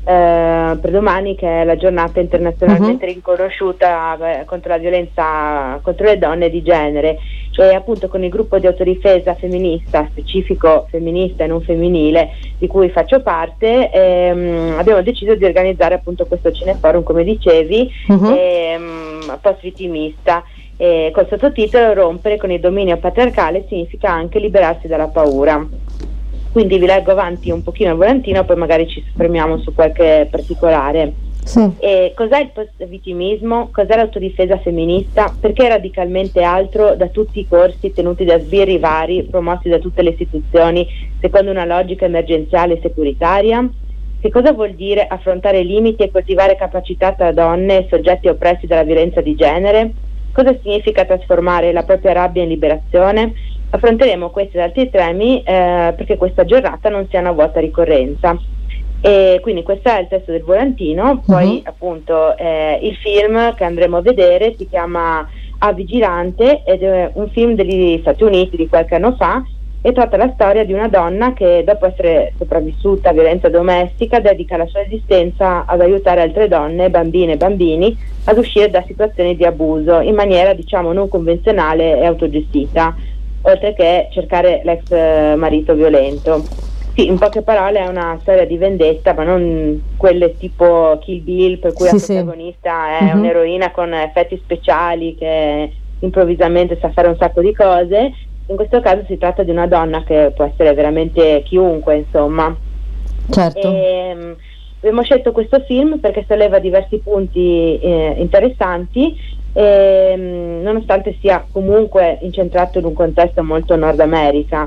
[SPEAKER 5] eh, per domani, che è la giornata internazionalmente uh-huh. riconosciuta eh, contro la violenza contro le donne di genere, e appunto con il gruppo di autodifesa femminista, specifico femminista e non femminile, di cui faccio parte, ehm, abbiamo deciso di organizzare appunto questo cineforum, come dicevi, uh-huh. ehm, post-vittimista, eh, col sottotitolo "Rompere con il dominio patriarcale significa anche liberarsi dalla paura". Quindi vi leggo avanti un pochino il volantino, poi magari ci soffermiamo su qualche particolare.
[SPEAKER 2] Sì.
[SPEAKER 5] E cos'è il post-vittimismo? Cos'è l'autodifesa femminista? Perché è radicalmente altro da tutti i corsi tenuti da sbirri vari, promossi da tutte le istituzioni, secondo una logica emergenziale e securitaria? Che cosa vuol dire affrontare limiti e coltivare capacità tra donne e soggetti oppressi dalla violenza di genere? Cosa significa trasformare la propria rabbia in liberazione? Affronteremo questi ed altri temi eh, perché questa giornata non sia una vuota ricorrenza. E quindi questo è il testo del volantino. Poi uh-huh. appunto eh, il film che andremo a vedere si chiama A Vigilante, ed è un film degli Stati Uniti di qualche anno fa, e tratta la storia di una donna che, dopo essere sopravvissuta a violenza domestica, dedica la sua esistenza ad aiutare altre donne, bambine e bambini ad uscire da situazioni di abuso in maniera, diciamo, non convenzionale e autogestita, oltre che cercare l'ex marito violento. Sì, in poche parole è una storia di vendetta, ma non quelle tipo Kill Bill, per cui sì, la protagonista sì. è uh-huh. un'eroina con effetti speciali che improvvisamente sa fare un sacco di cose. In questo caso si tratta di una donna che può essere veramente chiunque, insomma.
[SPEAKER 2] Certo.
[SPEAKER 5] E, abbiamo scelto questo film perché solleva diversi punti eh, interessanti, e, nonostante sia comunque incentrato in un contesto molto Nord America.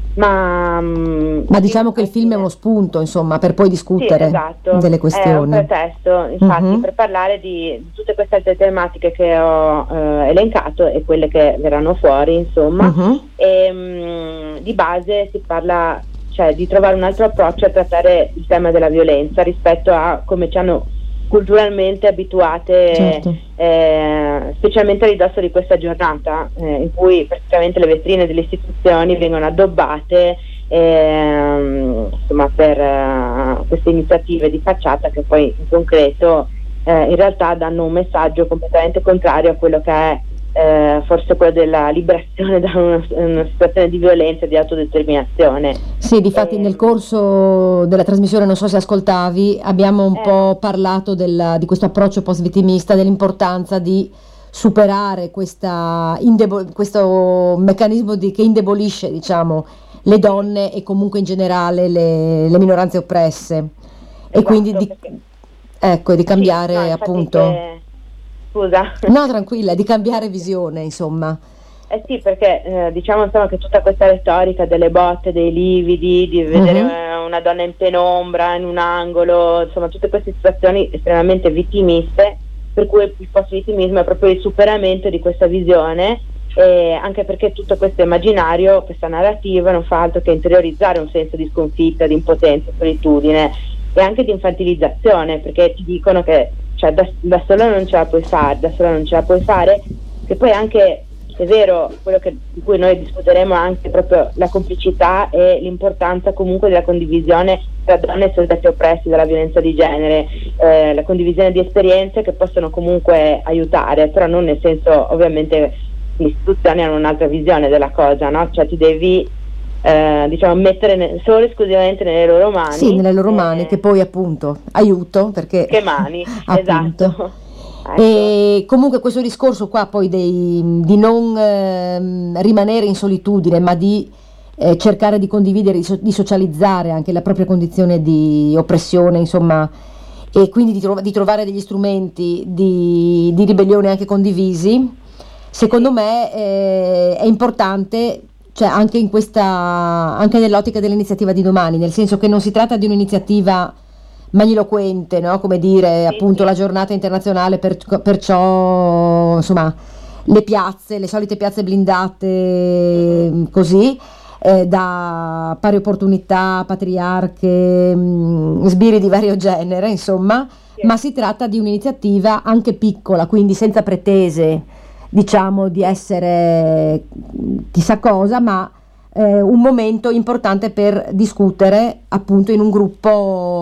[SPEAKER 5] Ma,
[SPEAKER 2] ma diciamo che il film è uno spunto, insomma, per poi discutere
[SPEAKER 5] sì, esatto.
[SPEAKER 2] delle questioni.
[SPEAKER 5] È un pretesto, infatti, uh-huh. per parlare di tutte queste altre tematiche che ho eh, elencato e quelle che verranno fuori, insomma. Uh-huh. E, mh, di base si parla, cioè, di trovare un altro approccio a trattare il tema della violenza rispetto a come ci hanno culturalmente abituate, certo. eh, specialmente a ridosso di questa giornata eh, in cui praticamente le vetrine delle istituzioni vengono addobbate eh, insomma, per uh, queste iniziative di facciata che poi in concreto eh, in realtà danno un messaggio completamente contrario a quello che è Eh, forse quello della liberazione da una, una situazione di violenza e di autodeterminazione.
[SPEAKER 2] Sì, difatti eh, nel corso della trasmissione, non so se ascoltavi, abbiamo un eh, po' parlato del, di questo approccio post-vittimista, dell'importanza di superare questa indebo- questo meccanismo di, che indebolisce, diciamo, le donne e comunque in generale le, le minoranze oppresse, esatto, e quindi di, perché... ecco, di cambiare sì, no, appunto
[SPEAKER 5] che... Scusa.
[SPEAKER 2] No, tranquilla, di cambiare visione, insomma.
[SPEAKER 5] Eh sì, perché eh, diciamo insomma che tutta questa retorica delle botte, dei lividi, di vedere uh-huh. una donna in penombra, in un angolo, insomma tutte queste situazioni estremamente vittimiste, per cui il post-vittimismo è proprio il superamento di questa visione, eh, anche perché tutto questo immaginario, questa narrativa non fa altro che interiorizzare un senso di sconfitta, di impotenza, solitudine e anche di infantilizzazione, perché ti dicono che cioè da, da sola non ce la puoi fare, da sola non ce la puoi fare, che poi anche è vero quello che, di cui noi discuteremo, anche proprio la complicità e l'importanza comunque della condivisione tra donne e soggetti oppressi dalla violenza di genere, eh, la condivisione di esperienze che possono comunque aiutare, però non nel senso, ovviamente le istituzioni hanno un'altra visione della cosa, no? Cioè ti devi Eh, diciamo mettere ne- solo esclusivamente nelle loro mani.
[SPEAKER 2] Sì, nelle loro mani, eh, che poi appunto aiuto, perché
[SPEAKER 5] che mani, esatto.
[SPEAKER 2] Ecco. E comunque questo discorso qua poi dei, di non eh, rimanere in solitudine, ma di eh, cercare di condividere, di, so- di socializzare anche la propria condizione di oppressione, insomma, e quindi di, tro- di trovare degli strumenti di, di ribellione anche condivisi, secondo me eh, è importante. Cioè anche in questa, anche nell'ottica dell'iniziativa di domani, nel senso che non si tratta di un'iniziativa magniloquente, no? Come dire, sì, appunto, sì. La giornata internazionale, per, perciò insomma le piazze, le solite piazze blindate, mm. così, eh, da pari opportunità, patriarche, mh, sbirri di vario genere, insomma, sì. Ma si tratta di un'iniziativa anche piccola, quindi senza pretese, diciamo, di essere chissà cosa, ma eh, un momento importante per discutere appunto in un gruppo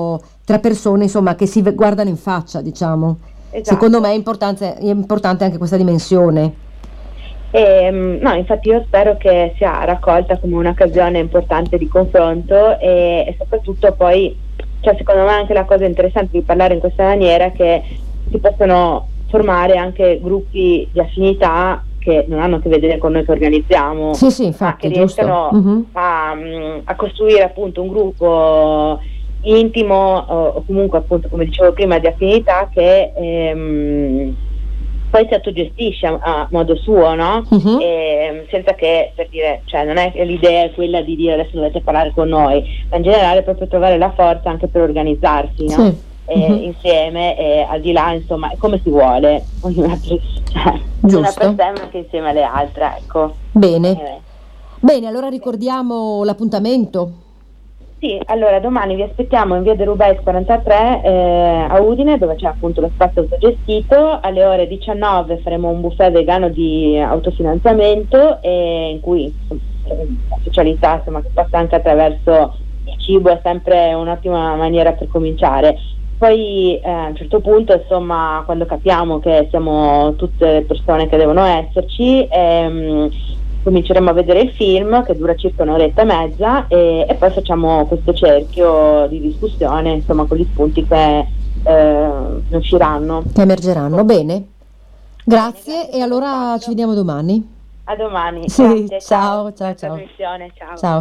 [SPEAKER 2] tra persone, insomma, che si guardano in faccia, diciamo.
[SPEAKER 5] Esatto.
[SPEAKER 2] Secondo me è importante, è importante anche questa dimensione.
[SPEAKER 5] E, no, infatti io spero che sia raccolta come un'occasione importante di confronto e, e soprattutto poi, cioè secondo me anche la cosa interessante di parlare in questa maniera è che si possono formare anche gruppi di affinità che non hanno a che vedere con noi che organizziamo,
[SPEAKER 2] sì, sì, infatti,
[SPEAKER 5] ma che riescano
[SPEAKER 2] uh-huh.
[SPEAKER 5] a, a costruire appunto un gruppo intimo o, o comunque appunto, come dicevo prima, di affinità che ehm, poi si autogestisce a, a modo suo, no?
[SPEAKER 2] Uh-huh.
[SPEAKER 5] E, senza che, per dire, cioè non è che l'idea è quella di dire adesso dovete parlare con noi, ma in generale proprio trovare la forza anche per organizzarsi, no?
[SPEAKER 2] Sì.
[SPEAKER 5] E,
[SPEAKER 2] uh-huh.
[SPEAKER 5] insieme e al di là, insomma, come si vuole, ognuna per, cioè, una per sé ma anche insieme alle altre, ecco.
[SPEAKER 2] Bene.
[SPEAKER 5] Eh.
[SPEAKER 2] Bene, allora ricordiamo l'appuntamento.
[SPEAKER 5] Sì, allora domani vi aspettiamo in via De Rubens quarantatré eh, a Udine, dove c'è appunto lo spazio autogestito. Alle ore diciannove faremo un buffet vegano di autofinanziamento e in cui la socialità, insomma, che passa anche attraverso il cibo, è sempre un'ottima maniera per cominciare. Poi eh, a un certo punto, insomma, quando capiamo che siamo tutte persone che devono esserci, ehm, cominceremo a vedere il film che dura circa un'oretta e mezza e, e poi facciamo questo cerchio di discussione, insomma, con gli spunti che eh, usciranno,
[SPEAKER 2] che emergeranno. Bene, grazie e allora ci vediamo domani.
[SPEAKER 5] A domani.
[SPEAKER 2] Sì,
[SPEAKER 5] grazie,
[SPEAKER 2] ciao ciao ciao
[SPEAKER 5] ciao. Ciao.
[SPEAKER 2] Ciao.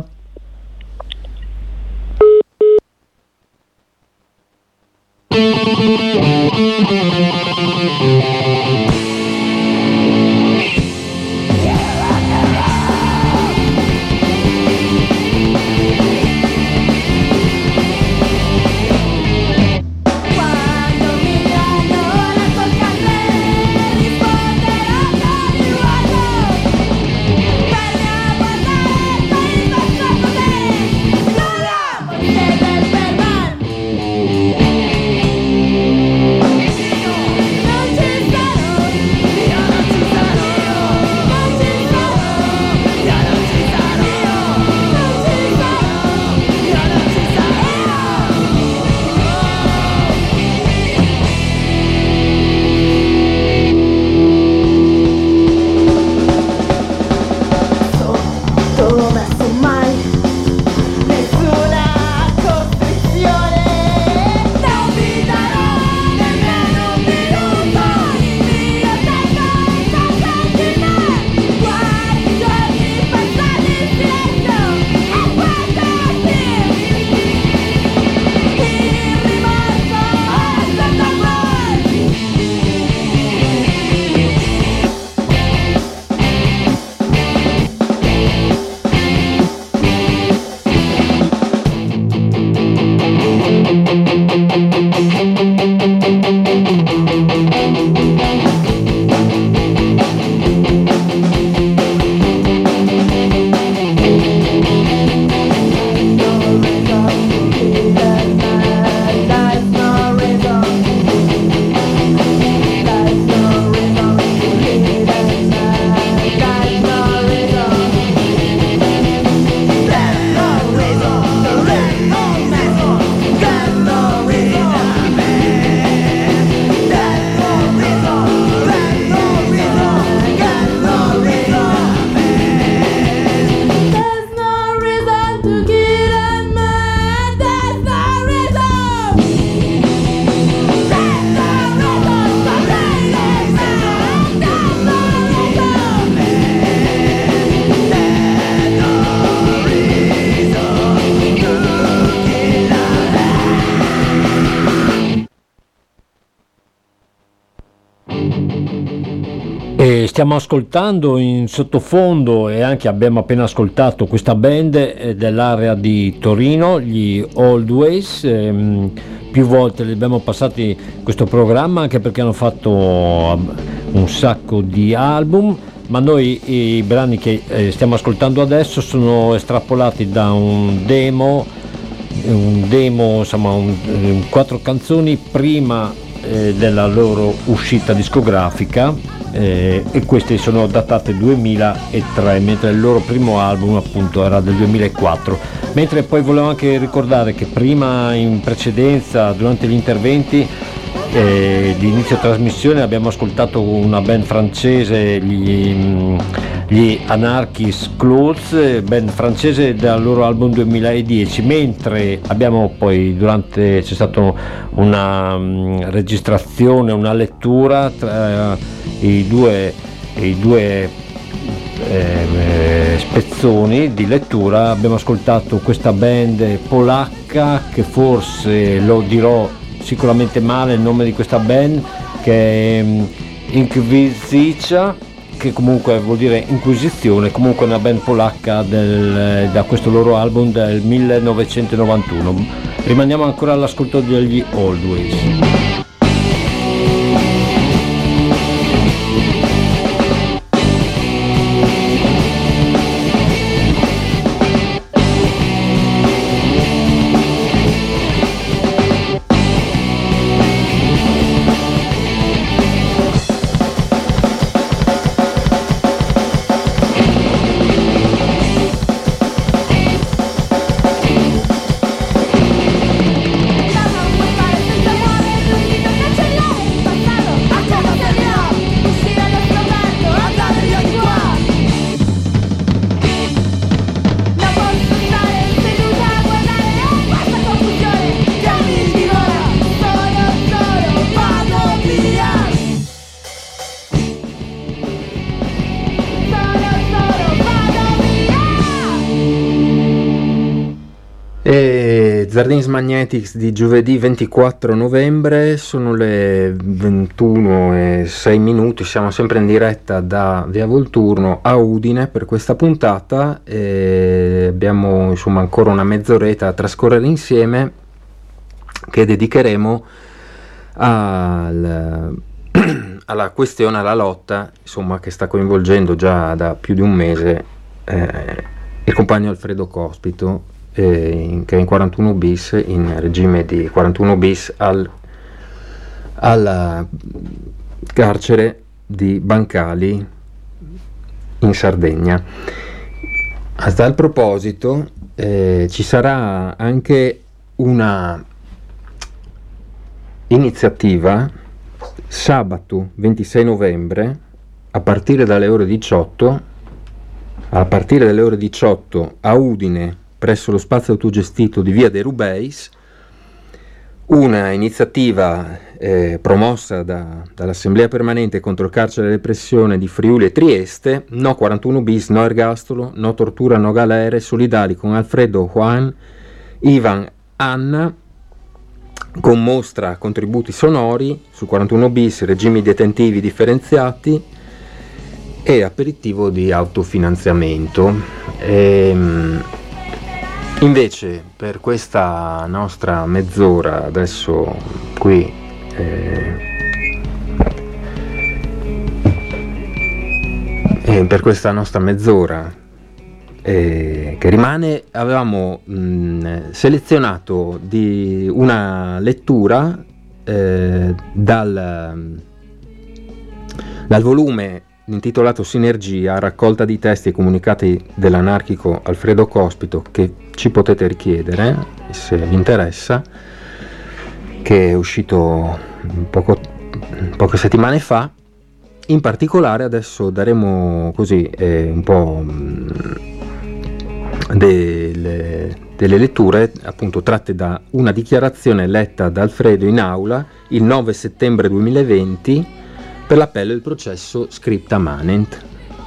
[SPEAKER 1] E stiamo ascoltando in sottofondo e anche abbiamo appena ascoltato questa band eh, dell'area di Torino, gli Always. Ehm, più volte li abbiamo passati questo programma anche perché hanno fatto un sacco di album, ma noi i brani che eh, stiamo ascoltando adesso sono estrapolati da un demo, un demo insomma un, un, quattro canzoni prima eh, della loro uscita discografica. eh, e queste sono datate duemilatré, mentre il loro primo album appunto era del duemilaquattro. Mentre poi volevo anche ricordare che prima, in precedenza, durante gli interventi eh, di inizio trasmissione, abbiamo ascoltato una band francese, gli, gli Anarchist Clothes, band francese dal loro album duemiladieci, mentre abbiamo poi durante c'è stata una um, registrazione, una lettura tra i due i due eh, spezzoni di lettura. Abbiamo ascoltato questa band polacca, che forse lo dirò sicuramente male il nome di questa band, che è um, Inkwizicja, che comunque vuol dire inquisizione, comunque una band polacca del, da questo loro album del millenovecentonovantuno. Rimaniamo ancora all'ascolto degli Always.
[SPEAKER 6] Zardins Magnetics di giovedì ventiquattro novembre, sono le ventuno e sei minuti, siamo sempre in diretta da Via Volturno a Udine per questa puntata e abbiamo insomma ancora una mezz'oretta a trascorrere insieme, che dedicheremo al, alla questione, alla lotta insomma che sta coinvolgendo già da più di un mese eh, il compagno Alfredo Cospito, Eh, che è in quarantuno bis, in regime di quarantuno bis al alla carcere di Bancali in Sardegna. A tal proposito eh, ci sarà anche una iniziativa sabato ventisei novembre a partire dalle ore diciotto a partire dalle ore diciotto a Udine, presso lo spazio autogestito di Via dei Rubeis, una iniziativa eh, promossa da, dall'Assemblea Permanente contro il carcere e la repressione di Friuli e Trieste, no quarantuno bis, no ergastolo, no tortura, no galere, solidali con Alfredo, Juan, Ivan, Anna, con mostra contributi sonori su quarantuno bis, regimi detentivi differenziati e aperitivo di autofinanziamento. Ehm, Invece per questa nostra mezz'ora adesso qui eh, eh, per questa nostra mezz'ora eh, che rimane avevamo mh, selezionato di una lettura eh, dal, dal volume intitolato Sinergia, raccolta di testi e comunicati dell'anarchico Alfredo Cospito, che ci potete richiedere se vi interessa, che è uscito poco, poche settimane fa. In particolare adesso daremo così eh, un po' delle, delle letture appunto tratte da una dichiarazione letta da Alfredo in aula il nove settembre duemilaventi per l'appello del processo Scripta Manent.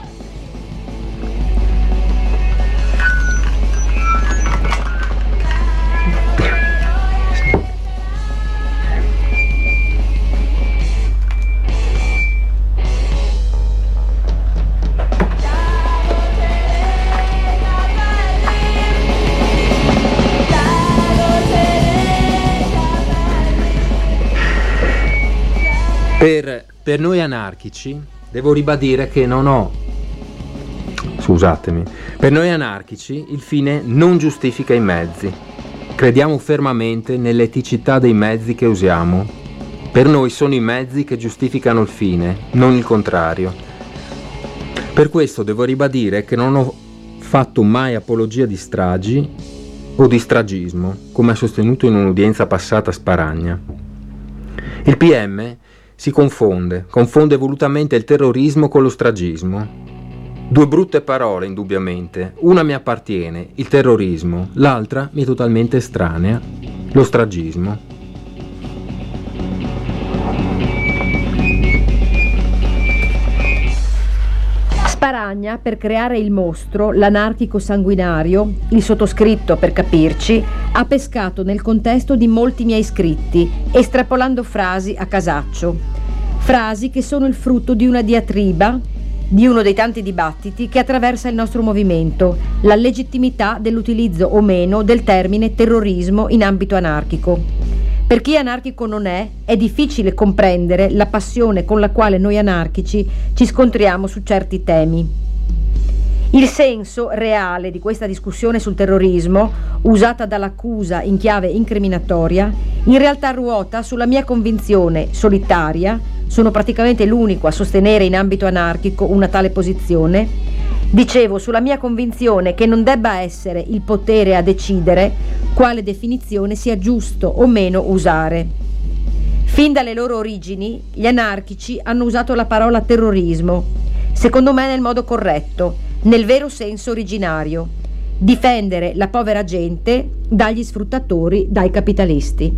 [SPEAKER 6] Per, per noi anarchici, devo ribadire che non ho, scusatemi, per noi anarchici il fine non giustifica i mezzi. Crediamo fermamente nell'eticità dei mezzi che usiamo Per noi sono i mezzi che giustificano il fine, non il contrario. Per questo devo ribadire che non ho fatto mai apologia di stragi o di stragismo, come ha sostenuto in un'udienza passata Sparagna. Il P M si confonde, confonde volutamente il terrorismo con lo stragismo. Due brutte parole, indubbiamente. Una mi appartiene, il terrorismo, l'altra mi è totalmente estranea, lo stragismo.
[SPEAKER 2] Sparagna, per creare il mostro, l'anarchico sanguinario, il sottoscritto, per capirci, ha pescato nel contesto di molti miei scritti, estrapolando frasi a casaccio. Frasi che sono il frutto di una diatriba, di uno dei tanti dibattiti che attraversa il nostro movimento, la legittimità dell'utilizzo o meno del termine terrorismo in ambito anarchico. Per chi anarchico non è, è difficile comprendere la passione con la quale noi anarchici ci scontriamo su certi temi. Il senso reale di questa discussione sul terrorismo, usata dall'accusa in chiave incriminatoria, in realtà ruota sulla mia convinzione solitaria, sono praticamente l'unico a sostenere in ambito anarchico una tale posizione, dicevo sulla mia convinzione che non debba essere il potere a decidere quale definizione sia giusto o meno usare. Fin dalle loro origini, gli anarchici hanno usato la parola terrorismo, secondo me nel modo corretto, nel vero senso originario, difendere la povera gente dagli sfruttatori, dai capitalisti.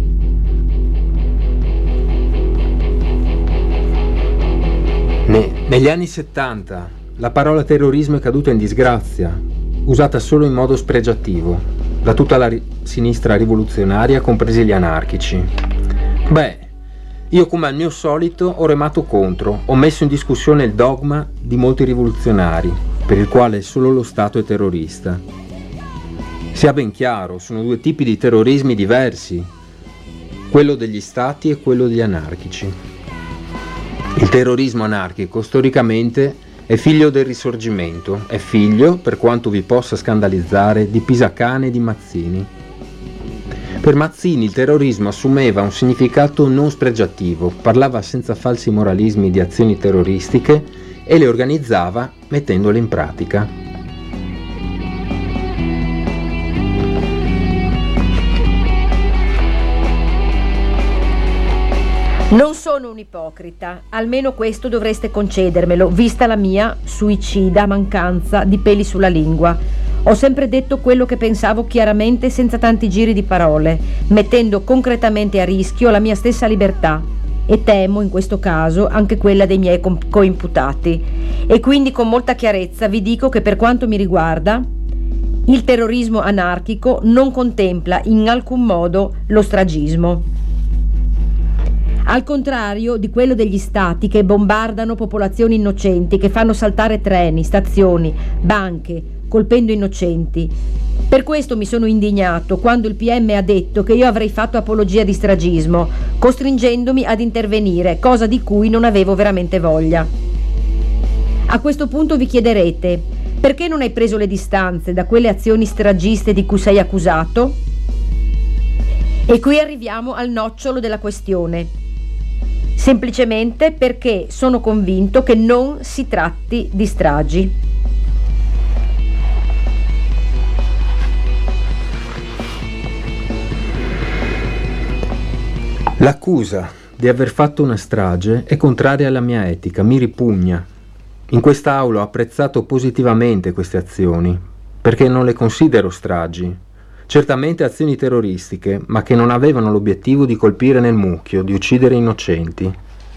[SPEAKER 6] Ne, negli anni settanta la parola terrorismo è caduta in disgrazia, usata solo in modo spregiativo, da tutta la ri- sinistra rivoluzionaria, compresi gli anarchici. Beh, io come al mio solito ho remato contro, ho messo in discussione il dogma di molti rivoluzionari, per il quale solo lo Stato è terrorista. Sia ben chiaro, sono due tipi di terrorismi diversi, quello degli Stati e quello degli anarchici. Il terrorismo anarchico storicamente è figlio del Risorgimento, è figlio, per quanto vi possa scandalizzare, di Pisacane e di Mazzini. Per Mazzini il terrorismo assumeva un significato non spregiativo, parlava senza falsi moralismi di azioni terroristiche e le organizzava mettendole in pratica.
[SPEAKER 2] Non sono un ipocrita, almeno questo dovreste concedermelo, vista la mia suicida mancanza di peli sulla lingua. Ho sempre detto quello che pensavo chiaramente, senza tanti giri di parole, mettendo concretamente a rischio la mia stessa libertà e temo in questo caso anche quella dei miei co- coimputati. E quindi con molta chiarezza vi dico che per quanto mi riguarda, il terrorismo anarchico non contempla in alcun modo lo stragismo. Al contrario di quello degli stati che bombardano popolazioni innocenti, che fanno saltare treni, stazioni, banche, colpendo innocenti. Per questo mi sono indignato quando il P M ha detto che io avrei fatto apologia di stragismo, costringendomi ad intervenire, cosa di cui non avevo veramente voglia. A questo punto vi chiederete: perché non hai preso le distanze da quelle azioni stragiste di cui sei accusato? E qui arriviamo al nocciolo della questione. Semplicemente perché sono convinto che non si tratti di stragi.
[SPEAKER 6] L'accusa di aver fatto una strage è contraria alla mia etica, mi ripugna. In quest'aula ho apprezzato positivamente queste azioni, perché non le considero stragi. Certamente azioni terroristiche, ma che non avevano l'obiettivo di colpire nel mucchio, di uccidere innocenti.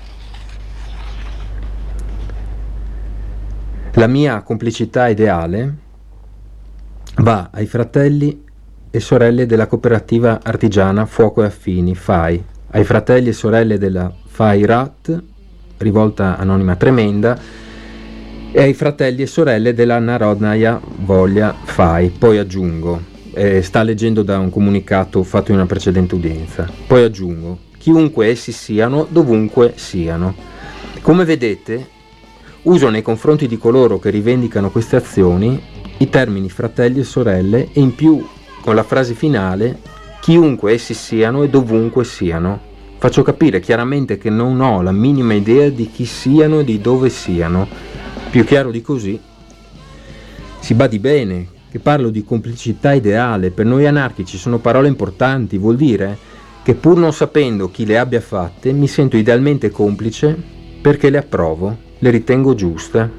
[SPEAKER 6] La mia complicità ideale va ai fratelli e sorelle della cooperativa artigiana Fuoco e Affini, F A I, ai fratelli e sorelle della F A I R A T, rivolta anonima tremenda, e ai fratelli e sorelle della Narodnaya Volya F A I. Poi aggiungo, Eh, sta leggendo da un comunicato fatto in una precedente udienza. Poi aggiungo, chiunque essi siano, dovunque siano. Come vedete, uso nei confronti di coloro che rivendicano queste azioni i termini fratelli e sorelle e in più con la frase finale chiunque essi siano e dovunque siano. Faccio capire chiaramente che non ho la minima idea di chi siano e di dove siano. Più chiaro di così? Si badi bene che parlo di complicità ideale. Per noi anarchici sono parole importanti. Vuol dire che pur non sapendo chi le abbia fatte, mi sento idealmente complice perché le approvo, le ritengo giuste.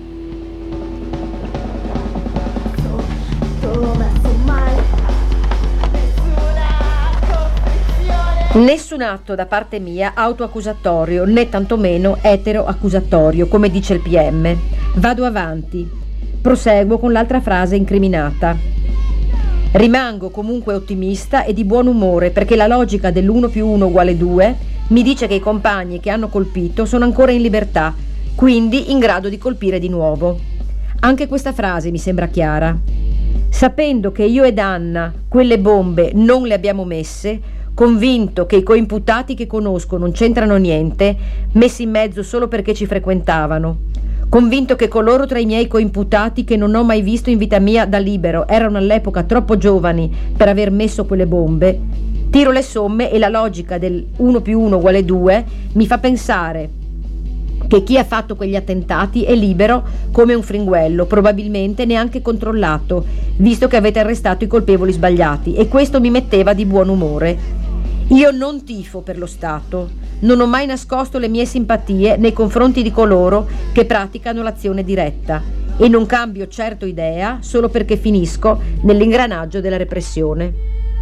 [SPEAKER 2] Nessun atto da parte mia autoaccusatorio, né tantomeno eteroaccusatorio, come dice il P M. Vado avanti. Proseguo con l'altra frase incriminata. Rimango comunque ottimista e di buon umore perché la logica dell'uno più uno uguale due mi dice che i compagni che hanno colpito sono ancora in libertà, quindi in grado di colpire di nuovo. Anche questa frase mi sembra chiara. Sapendo che io ed Anna quelle bombe non le abbiamo messe, convinto che i coimputati che conosco non c'entrano niente, messi in mezzo solo perché ci frequentavano, convinto che coloro tra i miei coimputati che non ho mai visto in vita mia da libero erano all'epoca troppo giovani per aver messo quelle bombe, tiro le somme e la logica del uno più uno uguale due mi fa pensare che chi ha fatto quegli attentati è libero come un fringuello, probabilmente neanche controllato, visto che avete arrestato i colpevoli sbagliati, e questo mi metteva di buon umore. Io non tifo per lo Stato, non ho mai nascosto le mie simpatie nei confronti di coloro che praticano l'azione diretta e non cambio certo idea solo perché finisco nell'ingranaggio della repressione.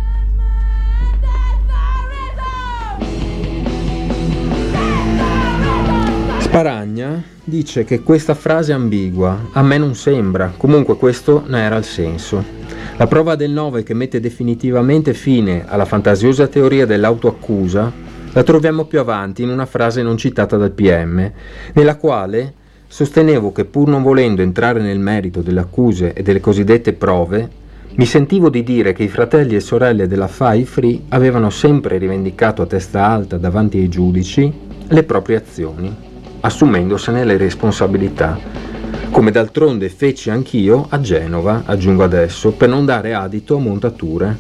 [SPEAKER 6] Sparagna dice che questa frase è ambigua, a me non sembra, comunque questo ne era il senso. La prova del nove che mette definitivamente fine alla fantasiosa teoria dell'autoaccusa la troviamo più avanti in una frase non citata dal P M, nella quale sostenevo che pur non volendo entrare nel merito delle accuse e delle cosiddette prove, mi sentivo di dire che i fratelli e sorelle della F A I F R I avevano sempre rivendicato a testa alta davanti ai giudici le proprie azioni, assumendosene le responsabilità, come d'altronde feci anch'io a Genova, aggiungo adesso, per non dare adito a montature.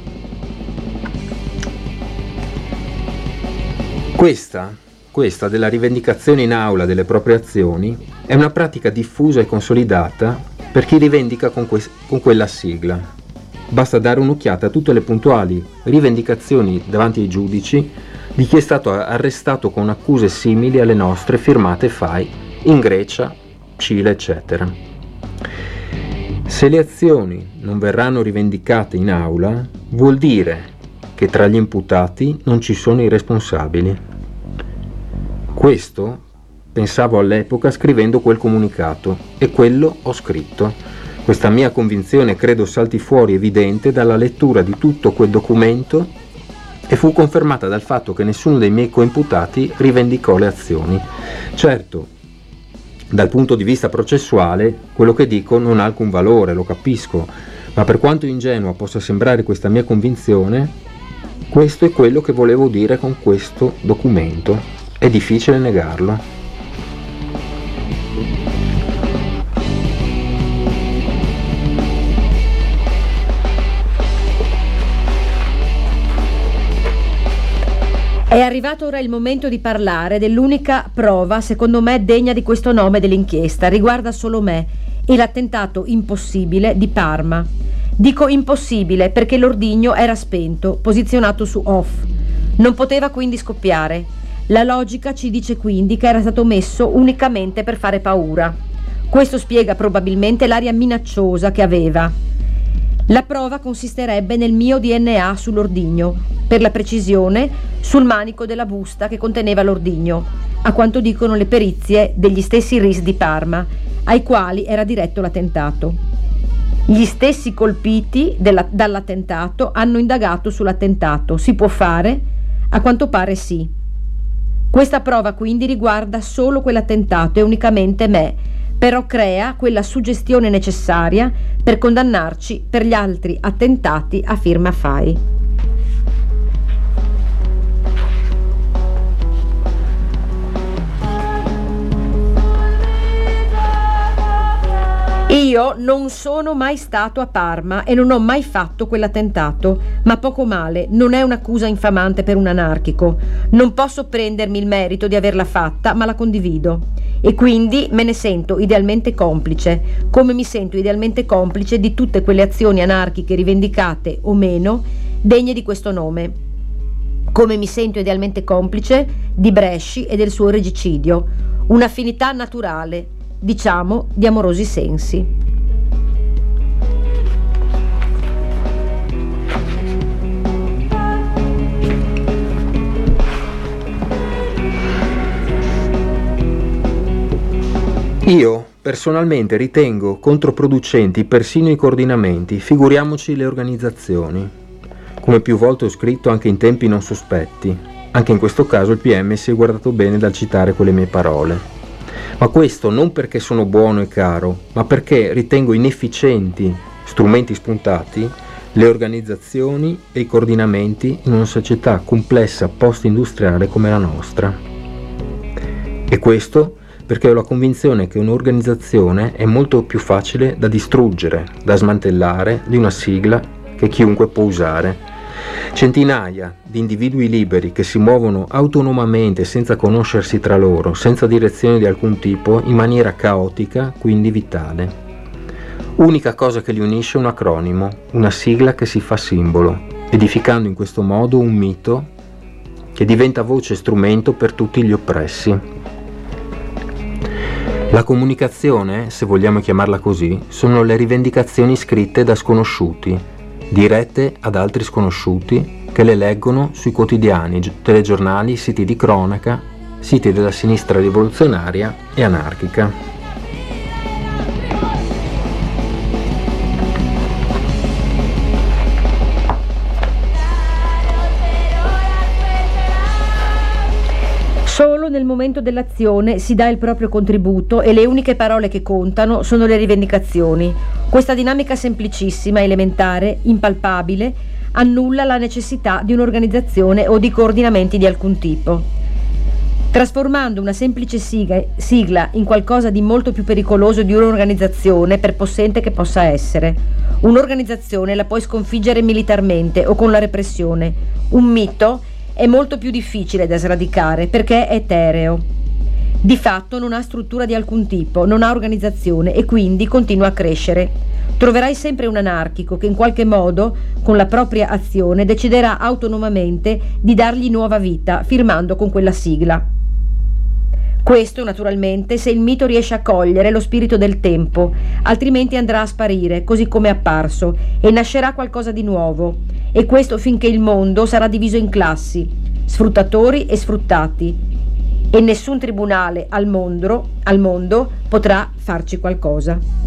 [SPEAKER 6] Questa, questa della rivendicazione in aula delle proprie azioni è una pratica diffusa e consolidata per chi rivendica con, que- con quella sigla. Basta dare un'occhiata a tutte le puntuali rivendicazioni davanti ai giudici di chi è stato arrestato con accuse simili alle nostre firmate F A I in Grecia, Cile, eccetera. Se le azioni non verranno rivendicate in aula, vuol dire che tra gli imputati non ci sono i responsabili. Questo pensavo all'epoca scrivendo quel comunicato e quello ho scritto. Questa mia convinzione credo salti fuori evidente dalla lettura di tutto quel documento e fu confermata dal fatto che nessuno dei miei coimputati rivendicò le azioni. Certo, dal punto di vista processuale, quello che dico non ha alcun valore, lo capisco, ma per quanto ingenua possa sembrare questa mia convinzione, questo è quello che volevo dire con questo documento. È difficile negarlo.
[SPEAKER 2] È arrivato ora il momento di parlare dell'unica prova, secondo me, degna di questo nome dell'inchiesta. Riguarda solo me e l'attentato impossibile di Parma. Dico impossibile perché l'ordigno era spento, posizionato su off. Non poteva quindi scoppiare. La logica ci dice quindi che era stato messo unicamente per fare paura. Questo spiega probabilmente l'aria minacciosa che aveva. La prova consisterebbe nel mio D N A sull'ordigno, per la precisione sul manico della busta che conteneva l'ordigno, a quanto dicono le perizie degli stessi R I S di Parma, ai quali era diretto l'attentato. Gli stessi colpiti della, dall'attentato hanno indagato sull'attentato. Si può fare? A quanto pare sì. Questa prova quindi riguarda solo quell'attentato e unicamente me, però crea quella suggestione necessaria per condannarci per gli altri attentati a firma F A I. Io non sono mai stato a Parma e non ho mai fatto quell'attentato, ma poco male, non è un'accusa infamante per un anarchico. Non posso prendermi il merito di averla fatta, ma la condivido. E quindi me ne sento idealmente complice, come mi sento idealmente complice di tutte quelle azioni anarchiche rivendicate o meno, degne di questo nome. Come mi sento idealmente complice di Bresci e del suo regicidio. Un'affinità naturale, diciamo, di amorosi sensi.
[SPEAKER 6] Io personalmente ritengo controproducenti persino i coordinamenti, figuriamoci le organizzazioni. Come più volte ho scritto anche in tempi non sospetti, anche in questo caso il P M si è guardato bene dal citare quelle mie parole. Ma questo non perché sono buono e caro, ma perché ritengo inefficienti, strumenti spuntati, le organizzazioni e i coordinamenti in una società complessa post-industriale come la nostra. E questo perché ho la convinzione che un'organizzazione è molto più facile da distruggere, da smantellare di una sigla che chiunque può usare. Centinaia di individui liberi che si muovono autonomamente senza conoscersi tra loro, senza direzione di alcun tipo, in maniera caotica, quindi vitale. Unica cosa che li unisce è un acronimo, una sigla che si fa simbolo, edificando in questo modo un mito che diventa voce e strumento per tutti gli oppressi. La comunicazione, se vogliamo chiamarla così, sono le rivendicazioni scritte da sconosciuti, dirette ad altri sconosciuti che le leggono sui quotidiani, telegiornali, siti di cronaca, siti della sinistra rivoluzionaria e anarchica.
[SPEAKER 2] Solo nel momento dell'azione si dà il proprio contributo e le uniche parole che contano sono le rivendicazioni. Questa dinamica semplicissima, elementare, impalpabile, annulla la necessità di un'organizzazione o di coordinamenti di alcun tipo. Trasformando una semplice sigla, sigla in qualcosa di molto più pericoloso di un'organizzazione, per possente che possa essere. Un'organizzazione la puoi sconfiggere militarmente o con la repressione. Un mito è molto più difficile da sradicare perché è etereo. Di fatto non ha struttura di alcun tipo, non ha organizzazione e quindi continua a crescere. Troverai sempre un anarchico che in qualche modo, con la propria azione, deciderà autonomamente di dargli nuova vita, firmando con quella sigla. Questo, naturalmente, se il mito riesce a cogliere lo spirito del tempo, altrimenti andrà a sparire, così come è apparso, e nascerà qualcosa di nuovo. E questo finché il mondo sarà diviso in classi, sfruttatori e sfruttati, e nessun tribunale al mondo, al mondo potrà farci qualcosa.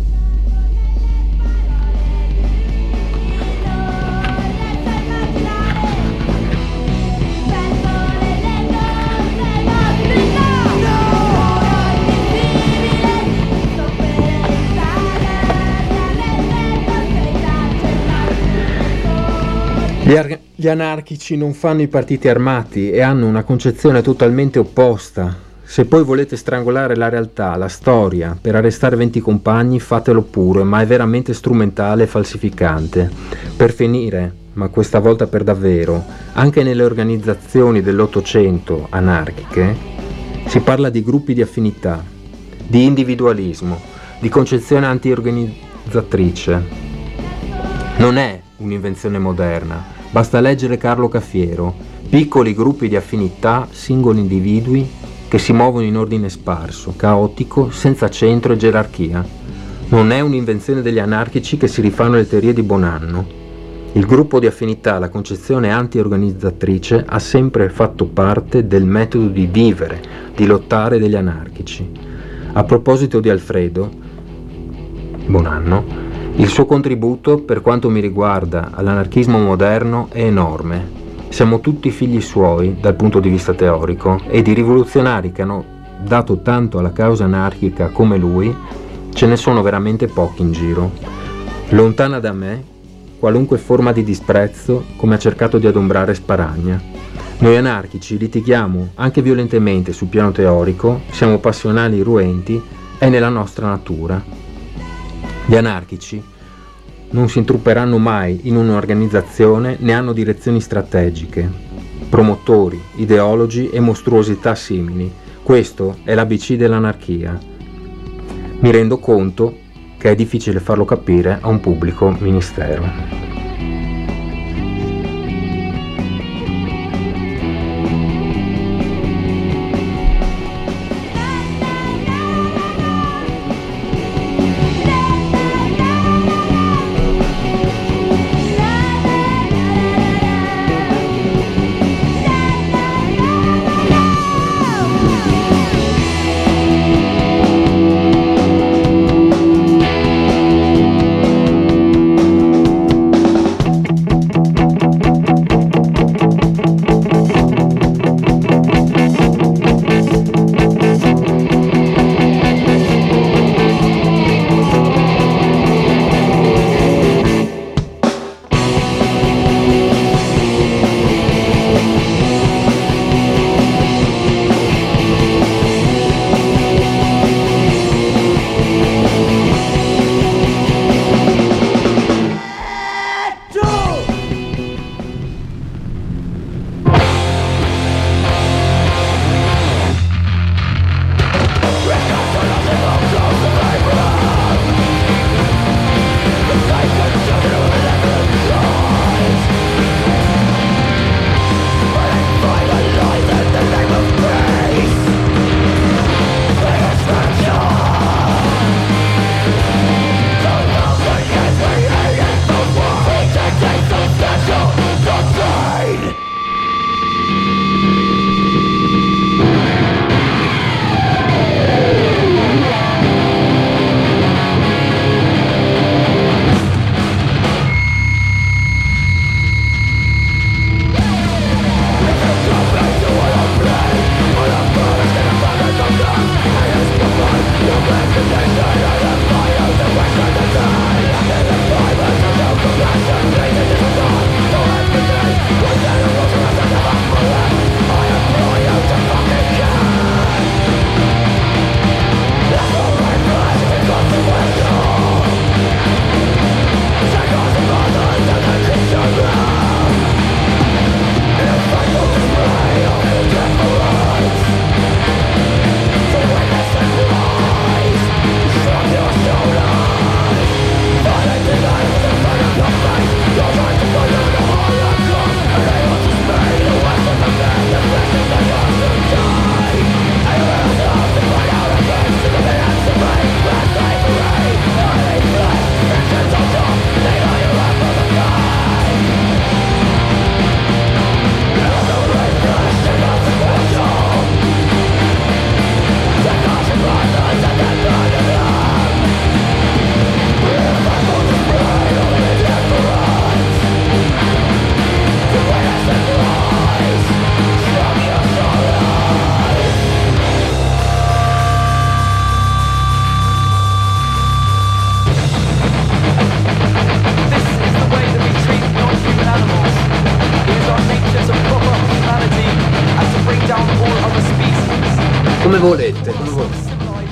[SPEAKER 6] Gli, ar- gli anarchici non fanno i partiti armati e hanno una concezione totalmente opposta. Se poi volete strangolare la realtà, la storia, per arrestare venti compagni, fatelo pure, ma è veramente strumentale e falsificante. Per finire, ma questa volta per davvero, anche nelle organizzazioni dell'Ottocento anarchiche si parla di gruppi di affinità, di individualismo, di concezione anti-organizzatrice. Non è un'invenzione moderna, basta leggere Carlo Cafiero, piccoli gruppi di affinità, singoli individui che si muovono in ordine sparso, caotico, senza centro e gerarchia. Non è un'invenzione degli anarchici che si rifanno le teorie di Bonanno. Il gruppo di affinità, la concezione anti-organizzatrice, ha sempre fatto parte del metodo di vivere, di lottare degli anarchici. A proposito di Alfredo Bonanno, il suo contributo, per quanto mi riguarda, all'anarchismo moderno è enorme. Siamo tutti figli suoi dal punto di vista teorico e di rivoluzionari che hanno dato tanto alla causa anarchica come lui ce ne sono veramente pochi in giro. Lontana da me qualunque forma di disprezzo come ha cercato di adombrare Sparagna. Noi anarchici litighiamo anche violentemente sul piano teorico, siamo passionali e ruenti, è nella nostra natura. Gli anarchici non si intrupperanno mai in un'organizzazione né hanno direzioni strategiche, promotori, ideologi e mostruosità simili. Questo è l'A B C dell'anarchia. Mi rendo conto che è difficile farlo capire a un pubblico ministero. Come volete, come volete.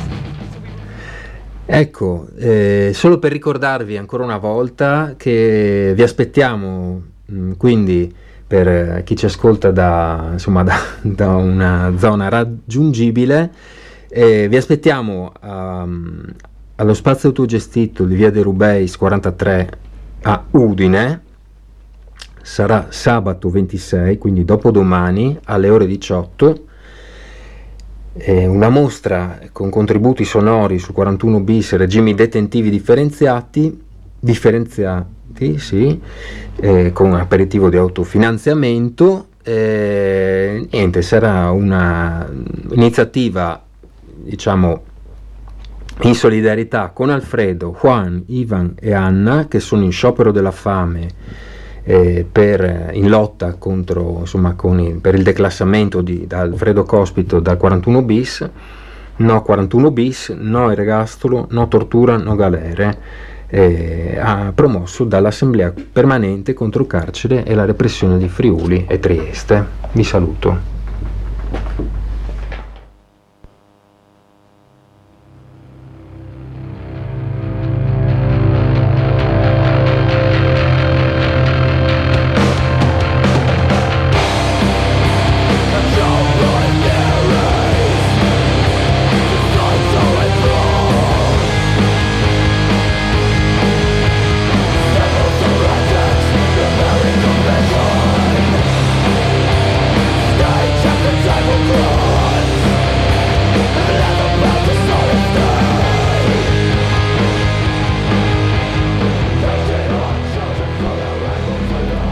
[SPEAKER 6] Ecco, eh, solo per ricordarvi ancora una volta che vi aspettiamo, mh, quindi per chi ci ascolta da, insomma, da, da una zona raggiungibile, eh, vi aspettiamo um, allo spazio autogestito di via De Rubeis quarantatré a Udine. Sarà sabato ventisei, quindi dopodomani alle ore diciotto. Eh, una mostra con contributi sonori su quarantuno bis, regimi detentivi differenziati, differenziati sì, eh, con un aperitivo di autofinanziamento. Eh, niente, sarà una iniziativa, diciamo, in solidarietà con Alfredo, Juan, Ivan e Anna, che sono in sciopero della fame eh, per, in lotta contro, insomma, con il, per il declassamento di, da Alfredo Cospito dal quarantuno bis. No quarantuno bis, no ergastolo, no tortura, no galere, eh, ha promosso dall'Assemblea Permanente contro il carcere e la repressione di Friuli e Trieste. Vi saluto.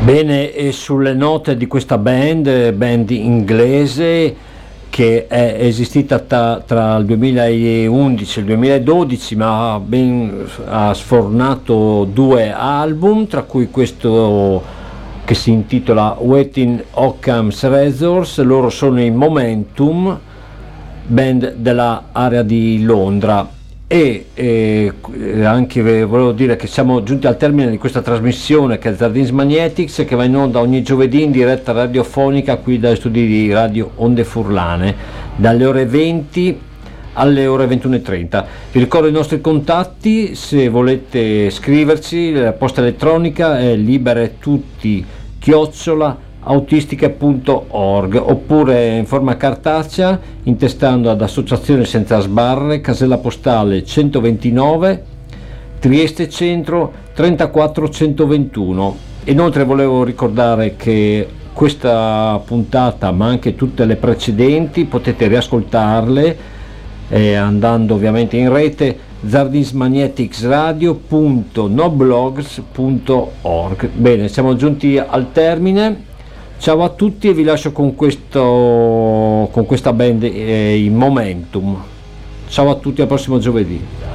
[SPEAKER 1] Bene, e sulle note di questa band, band inglese che è esistita tra, tra il duemilaundici e il duemiladodici, ma ben, ha sfornato due album, tra cui questo che si intitola Waiting Occam's Razors. Loro sono i Momentum, band dell'area di Londra. E eh, anche volevo dire che siamo giunti al termine di questa trasmissione, che è Zardins Magnetics, che va in onda ogni giovedì in diretta radiofonica qui dagli studi di Radio Onde Furlane dalle ore venti alle ore ventuno e trenta. Vi ricordo i nostri contatti: se volete scriverci, la posta elettronica è liberetutti chiocciola autistiche punto org, oppure in forma cartacea intestando ad Associazione Senza Sbarre, casella postale centoventinove, Trieste Centro trentaquattro centoventuno. Inoltre volevo ricordare che questa puntata, ma anche tutte le precedenti, potete riascoltarle eh, andando ovviamente in rete zardinsmagneticsradio punto noblogs punto org. Bene, siamo giunti al termine. Ciao a tutti e vi lascio con, questo, con questa band, eh, in Momentum. Ciao a tutti, al prossimo giovedì.